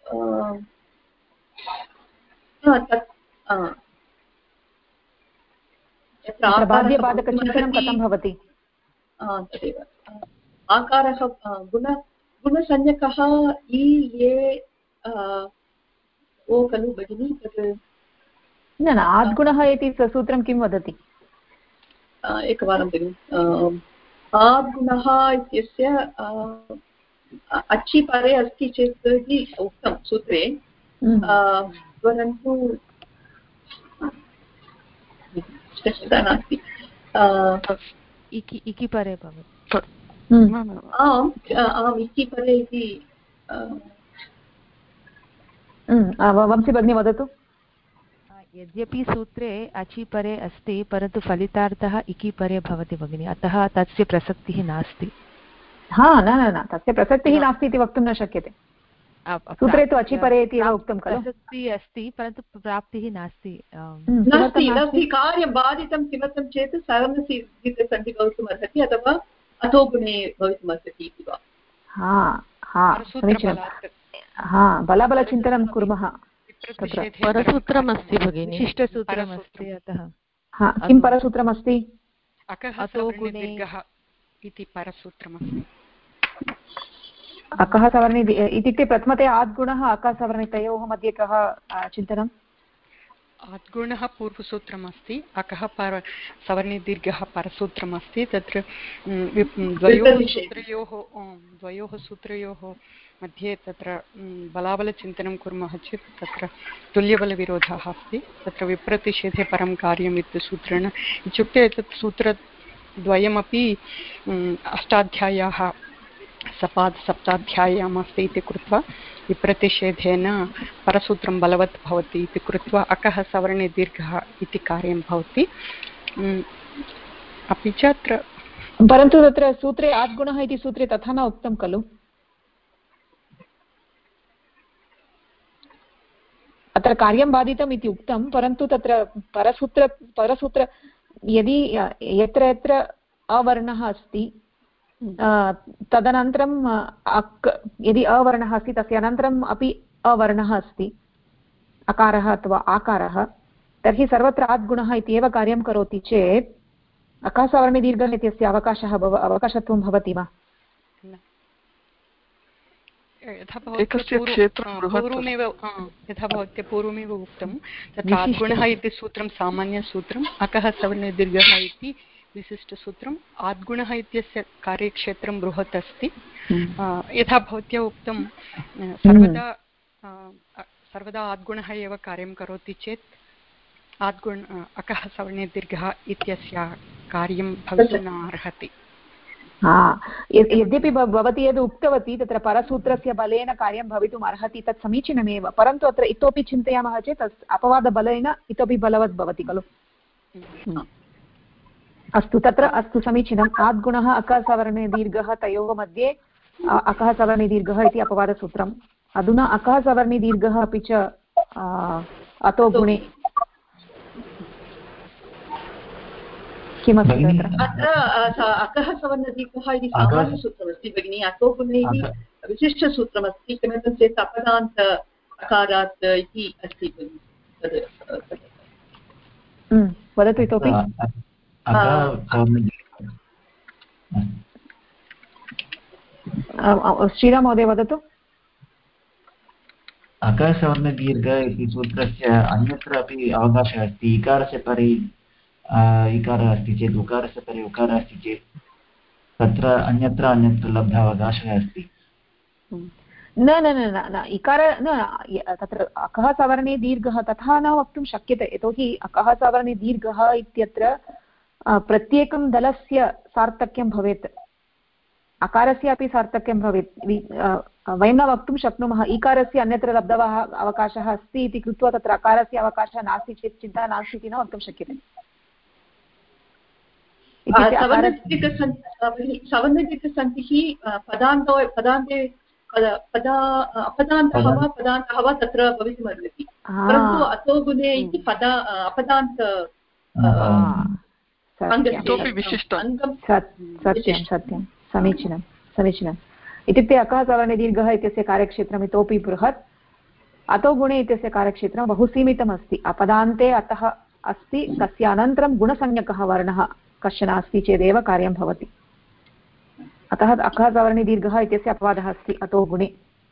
बाध्यबाधकचिन्तनं कथं भवति? तदेव आकारः गुणसंज्ञकः इ ये ओ खलु भगिनि? तत् न आद्गुणः इति सूत्रं किं वदति? एकवारं भगिनि आगुणः इत्यस्य अचि परे अस्ति चेत् इति उक्तं सूत्रे परन्तु स्पष्टता नास्ति इकि परे भवति आम् इति परे इति वंशी भगिनी वदतु यद्यपि सूत्रे अचि परे अस्ति परन्तु फलितार्थः इकि परे भवति भगिनि अतः तस्य प्रसक्तिः नास्ति न तस्य प्रसक्तिः नास्ति इति वक्तुं न शक्यते सूत्रे तु अचि परे इति एव उक्तं खलु प्रसक्तिः अस्ति परन्तु प्राप्तिः नास्ति नास्ति कार्यं बाधितं किमर्थं चेत् सर्वसिद्धसन्धि भवितुम् अर्हति अथवा अतो गुणे भवितुम् अर्हति इति वा बलाबलचिन्तनं कुर्मः परसूत्रमस्ति भगिनि विशिष्टसूत्रमस्ति अतः किं परसूत्रमस्ति अतो गुणे इति परसूत्रमस्ति अकः सवर्णे इत्युक्ते प्रथमतया आद्गुणः अकसवर्णे तयोः मध्ये कः चिन्तनम् आद्गुणः पूर्वसूत्रमस्ति अकः सवर्णे दीर्घः परसूत्रमस्ति तत्र द्वयोः सूत्रयोः मध्ये तत्र बलाबलचिन्तनं कुर्मः चेत् तत्र तुल्यबलविरोधः अस्ति तत्र विप्रतिषेधे परं कार्यम् इति सूत्रेण इत्युक्ते एतत् सूत्रद्वयमपि अष्टाध्याय्याः सप्ताध्याय्याम् अस्ति इति कृत्वा विप्रतिषेधेन परसूत्रं बलवत् भवति इति कृत्वा अकः सवर्णे दीर्घः इति कार्यं भवति अपि च अत्र परन्तु तत्र सूत्रे आद्गुणः इति सूत्रे तथा न उक्तं खलु अत्र कार्यं बाधितम् इति उक्तं परन्तु तत्र परसूत्र यदि यत्र यत्र अवर्णः अस्ति तदनन्तरं यदि अवर्णः अस्ति तस्य अनन्तरम् अपि अवर्णः अस्ति अकारः अथवा आकारः तर्हि सर्वत्र आद्गुणः इत्येव कार्यं करोति चेत् अकासवर्णे दीर्घः इत्यस्य अवकाशत्वं भवति वा यथा भवत्या पूर्वमेव उक्तं तत्र आद्गुणः इति सूत्रं सामान्यसूत्रम् अकः सवर्णे दीर्घः इति विशिष्टसूत्रम् आद्गुणः इत्यस्य कार्यक्षेत्रं बृहत् अस्ति यथा भवत्या उक्तं सर्वदा आद्गुणः एव कार्यं करोति चेत् अकः सवर्णे दीर्घः इत्यस्य कार्यं भवितुं न अर्हति यद्यपि भवती यद् उक्तवती तत्र परसूत्रस्य बलेन कार्यं भवितुम् अर्हति तत् समीचीनमेव परन्तु अत्र इतोपि चिन्तयामः चेत् अपवादबलेन इतोपि बलवत् भवति खलु अस्तु तत्र अस्तु समीचीनम् आद्गुणः अकसवर्णे दीर्घः तयोः मध्ये अकः सवर्णे दीर्घः इति अपवादसूत्रम् अधुना अकः सवर्णे दीर्घः अपि च अतो गुणे किमस्ति तत्र अकः सवर्णदीर्घः इति सामान्यसूत्रमस्ति भगिनि अतो गुणे इति विशिष्टसूत्रमस्ति किमर्थं चेत् अपदान्त अकारात् इति अस्ति वदतु इतोपि श्रीराममहोदय वदतु अकसवर्णदीर्घ इति सूत्रस्य अन्यत्र अपि अवकाशः अस्ति इकारस्य परे इकारः अस्ति चेत् उकारस्य परे उकारः अस्ति चेत् तत्र अन्यत्र लब्धावकाशः अस्ति न न न न इकार न तत्र अकः सवर्णे दीर्घः तथा न वक्तुं शक्यते यतोहि अकः सवर्णे दीर्घः इत्यत्र प्रत्येकं दलस्य सार्थक्यं भवेत् अकारस्य अपि सार्थक्यं भवेत् वयं न वक्तुं शक्नुमः इकारस्य अन्यत्र लब्धः अवकाशः अस्ति इति कृत्वा तत्र अकारस्य अवकाशः नास्ति चेत् चिन्ता नास्ति इति न वक्तुं शक्यते सवर्णदीर्घसन्धिः पदान्ते अपदान्तः वा पदान्तः वा तत्र भवितुमर्हति परन्तु अतो गुणे इति अपदान्त सत्यं सत्यं समीचीनं समीचीनम् इत्युक्ते अकः सवर्णे दीर्घः इत्यस्य कार्यक्षेत्रम् इतोपि बृहत् अतो गुणे इत्यस्य कार्यक्षेत्रं बहु सीमितम् अस्ति अपदान्ते अतः अस्ति तस्य अनन्तरं गुणसंज्ञकः वर्णः कश्चन अस्ति चेदेव कार्यं भवति अतः अकः सवर्णे दीर्घः इत्यस्य अपवादः अस्ति अतो गुणे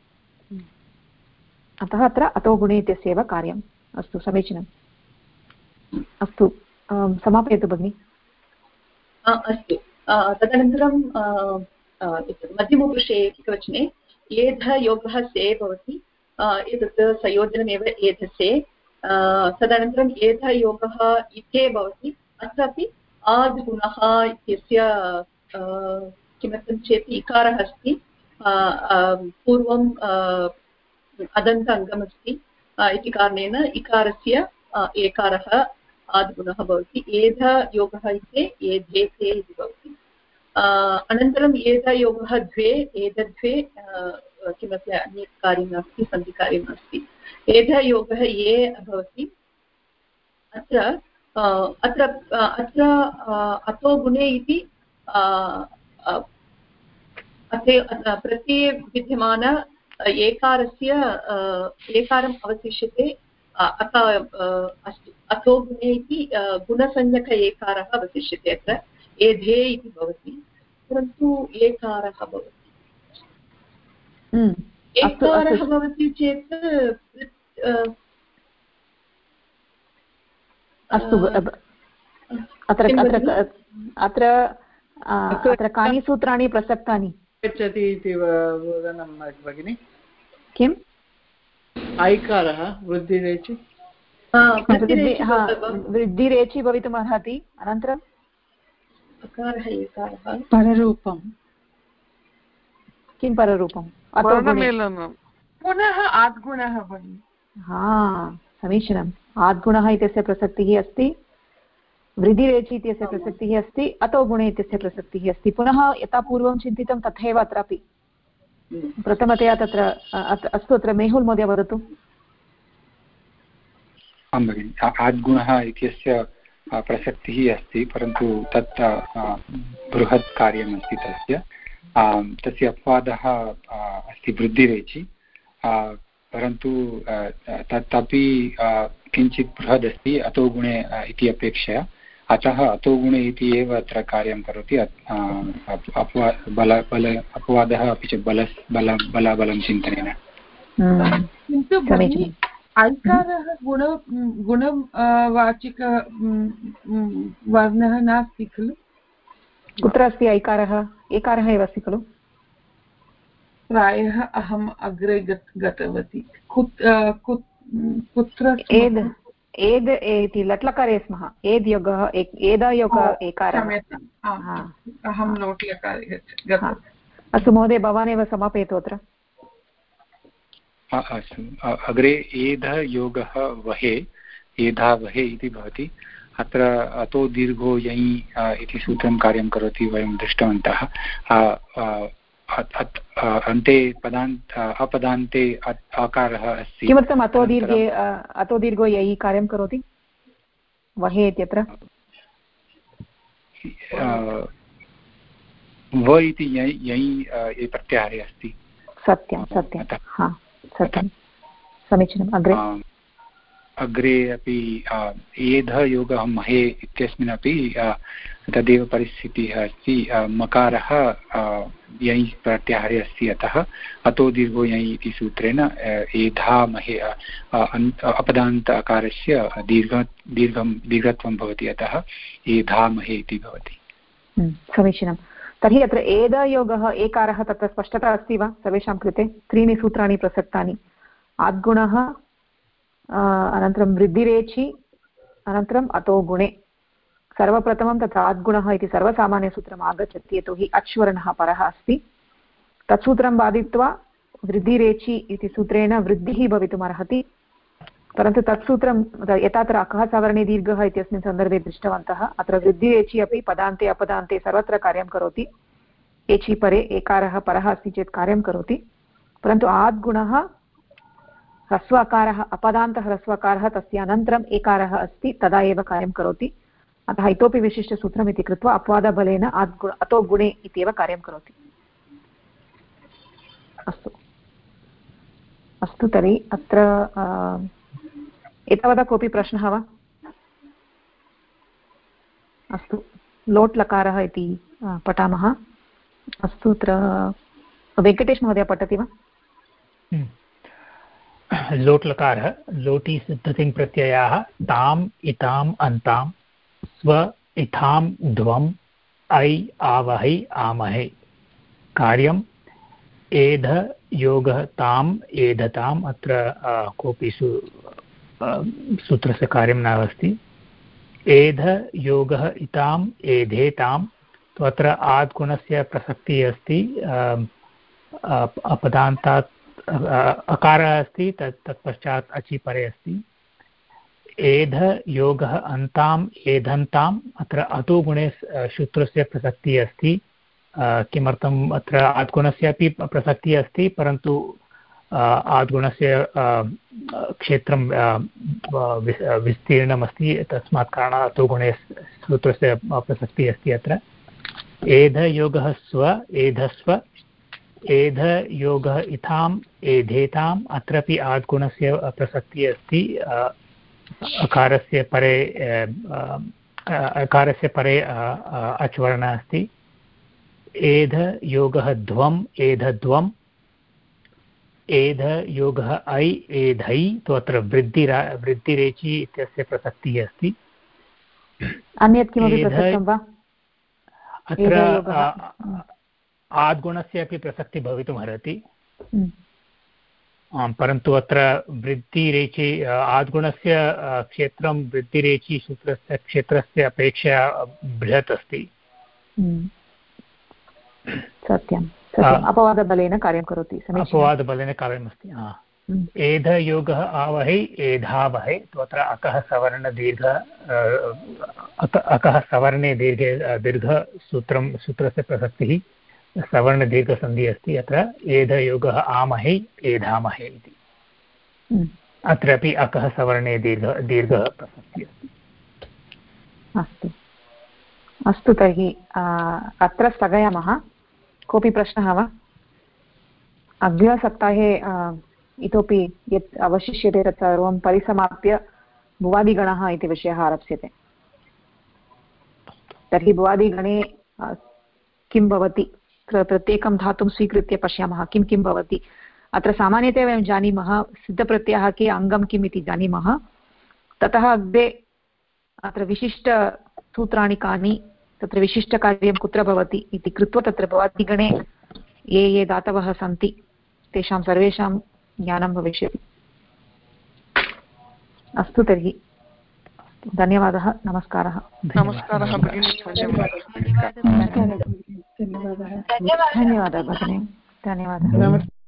अतः अत्र अतो गुणे इत्यस्य एव कार्यम् अस्तु समीचीनम् अस्तु समापयतु भगिनि अस्तु तदनन्तरं मध्यमपुरुषे एकवचने एध योगः से भवति एतत् संयोजनमेव एधसे तदनन्तरम् एध योगः इत्ये भवति अत्रापि आद् गुणः इत्यस्य किमर्थं चेत् इकारः अस्ति पूर्वम् अदन्त अङ्गमस्ति इति कारणेन इकारस्य एकारः आद्गुणः भवति एध योगः इत्ये एधेते इति भवति अनन्तरम् एधयोगः द्वे एतद्वे किमपि अन्यत् कार्यं नास्ति सन्धिकार्यं नास्ति एधयोगः ये भवति अत्र अत्र अत्र अतो गुणे इति प्रत्यये विद्यमान एकारस्य एकारम् अवशिष्यते अस्तु अतो गुणे इति गुणसंज्ञक एकारः अवशिष्यते अत्र एधे इति भवति परन्तु एकारः भवति एकारः भवति चेत् अस्तु अत्र कानि सूत्राणि प्रसक्तानि गच्छति इति वदनं भगिनि किम् ऐकारः वृद्धिरेचि वृद्धिरेचि भवितुम् अर्हति अनन्तरम् अकारः एकारः पररूपं किं पररूपं पुनः आद्गुणः भगिनि समीचीनम् आद्गुणः इत्यस्य प्रसक्तिः अस्ति वृद्धिरेचि इत्यस्य प्रसक्तिः अस्ति अतो गुणे इत्यस्य प्रसक्तिः अस्ति पुनः यथा पूर्वं चिन्तितं तथैव अत्रापि प्रथमतया तत्र अस्तु अत्र मेहुल् महोदय वदतु आं भगिनि आद्गुणः इत्यस्य प्रसक्तिः अस्ति परन्तु तत् बृहत् कार्यमस्ति तस्य अपवादः अस्ति वृद्धिरेचि परन्तु तदपि किञ्चित् बृहदस्ति अतो गुणे इति अपेक्षया अतः अतो गुणे इति एव अत्र कार्यं करोति अपवादः अपि च बलाबलं चिन्तनेन किन्तु ऐकारः गुणवाचिक वर्णः नास्ति खलु कुत्र अस्ति ऐकारः एकारः एव अस्ति खलु प्रायः अहम् अग्रे गतवती कुत्र एद् इति लट्लकारे स्मः एद् योगः एदयोग एकारः अहं लोट् लकारे अस्तु महोदय भवान् एव समापयतु अत्र अस्तु अग्रे एध योगः वहे एधा वहे इति भवति अत्र अतो दीर्घो यै इति सूत्रं कार्यं करोति वयं दृष्टवन्तः अन्ते अपदान्ते अकारः अस्ति किमर्थम् अतो दीर्घो यै कार्यं करोति वहे इत्यत्र व इति यै प्रत्याहारे अस्ति सत्यं सत्यं समीचीनम् अग्रे अपि एधयोगः महे इत्यस्मिन् अपि तदेव परिस्थितिः अस्ति मकारः यै प्रत्याहारे अस्ति अतः अतो दीर्घो यै इति सूत्रेण एधामहे अपदान्त अकारस्य दीर्घत्वं भवति अतः एधामहे इति भवति समीचीनं तर्हि अत्र एधयोगः एकारः तत्र स्पष्टता अस्ति वा सर्वेषां कृते त्रीणि सूत्राणि प्रसक्तानि आद्गुणः अनन्तरं वृद्धिरेचि अनन्तरम् अतो गुणे सर्वप्रथमं तत्र आद्गुणः इति सर्वसामान्यसूत्रम् आगच्छति यतोहि अच्वर्णः परः अस्ति तत्सूत्रं बाधित्वा वृद्धिरेचि इति सूत्रेण वृद्धिः भवितुमर्हति परन्तु तत्सूत्रं यथा अत्र अकः सवर्णे दीर्घः इत्यस्मिन् सन्दर्भे दृष्टवन्तः अत्र वृद्धिरेचि अपि पदान्ते अपदान्ते सर्वत्र कार्यं करोति एचि परे एकारः परः अस्ति चेत् कार्यं करोति परन्तु आद्गुणः ह्रस्व अकारः अपदान्तः ह्रस्व अकारः तस्य अनन्तरम् एकारः अस्ति तदा एव कार्यं करोति अतः इतोपि विशिष्टसूत्रम् इति कृत्वा अपवादबलेन अतो गुणे इत्येव कार्यं करोति अस्तु तर्हि अत्र एतावता कोऽपि प्रश्नः वा अस्तु लोट् लकारः इति पठामः अस्तु अत्र वेङ्कटेश महोदय पठति वा लोट् लकारः लोटि सिद्धतिङ् प्रत्ययाः ताम् इताम् अन्तां स्व इथां ध्वं ऐ आवहै आमहे कार्यम् एध योगः ताम् एधताम् अत्र कोऽपि सूत्रस्य कार्यं नास्ति एध योगः इताम् एधेताम् तो अत्र आद्गुणस्य प्रसक्तिः अस्ति अपदान्तात् अकारः अस्ति तत्पश्चात् अचि परे अस्ति एध योगः अन्ताम् एधन्ताम् अत्र अतो गुणे सूत्रस्य प्रसक्तिः अस्ति किमर्थम् अत्र आद्गुणस्य अपि प्रसक्तिः अस्ति परन्तु आद्गुणस्य क्षेत्रं विस्तीर्णमस्ति तस्मात् कारणात् अतो गुणे सूत्रस्य प्रसक्तिः अस्ति अत्र एधयोगः स्व एधस्व एधयोगः इथाम् एधेताम् अत्रापि आद्गुणस्य प्रसक्तिः अस्ति अकारस्य परे अच्वर्णः अस्ति एधयोगः ध्वम् एधध्वम् एधयोगः ऐ एधै तो अत्र वृद्धिरेचि इत्यस्य प्रसक्तिः अस्ति अन्यत् किमपि प्रसक्तं वा अत्र आद्गुणस्य अपि प्रसक्तिः भवितुम् अर्हति परन्तु अत्र वृद्धिरेचि आद्गुणस्य क्षेत्रं वृद्धिरेचि सूत्रस्य क्षेत्रस्य अपेक्षया बृहत् अस्ति सत्यम् अपवादबलेन कार्यं करोति अपवादबलेन कार्यमस्ति एधयोगः आवहै एधावहै तत्र अकः सवर्णदीर्घ अकः सवर्णे दीर्घ सूत्रस्य प्रसक्तिः सवर्णदीर्घसन्धिः अस्ति अत्र एधयोगः आमहे एधामहे इति अत्रापि अकः सवर्णे दीर्घः प्रसक्तिः अस्ति अस्तु तर्हि अत्र स्थगयामः कोऽपि प्रश्नः वा अग्रिमसप्ताहे इतोपि यत् अवशिष्यते तत् सर्वं परिसमाप्य भुवादिगणः इति विषयः आरप्स्यते तर्हि भुवादिगणे किं भवति प्रत्येकं धातुं स्वीकृत्य पश्यामः किं किं भवति अत्र सामान्यतया वयं जानीमः सिद्धप्रत्ययः के अङ्गं किम् इति जानीमः ततः अग्रे अत्र विशिष्टसूत्राणि कानि तत्र विशिष्टकार्यं कुत्र भवति इति कृत्वा तत्र भुवादिगणे ये धातवः सन्ति तेषां सर्वेषां ज्ञानं भविष्यति अस्तु तर्हि धन्यवादः नमस्कारः भगिनी धन्यवादः भगिनी धन्यवादः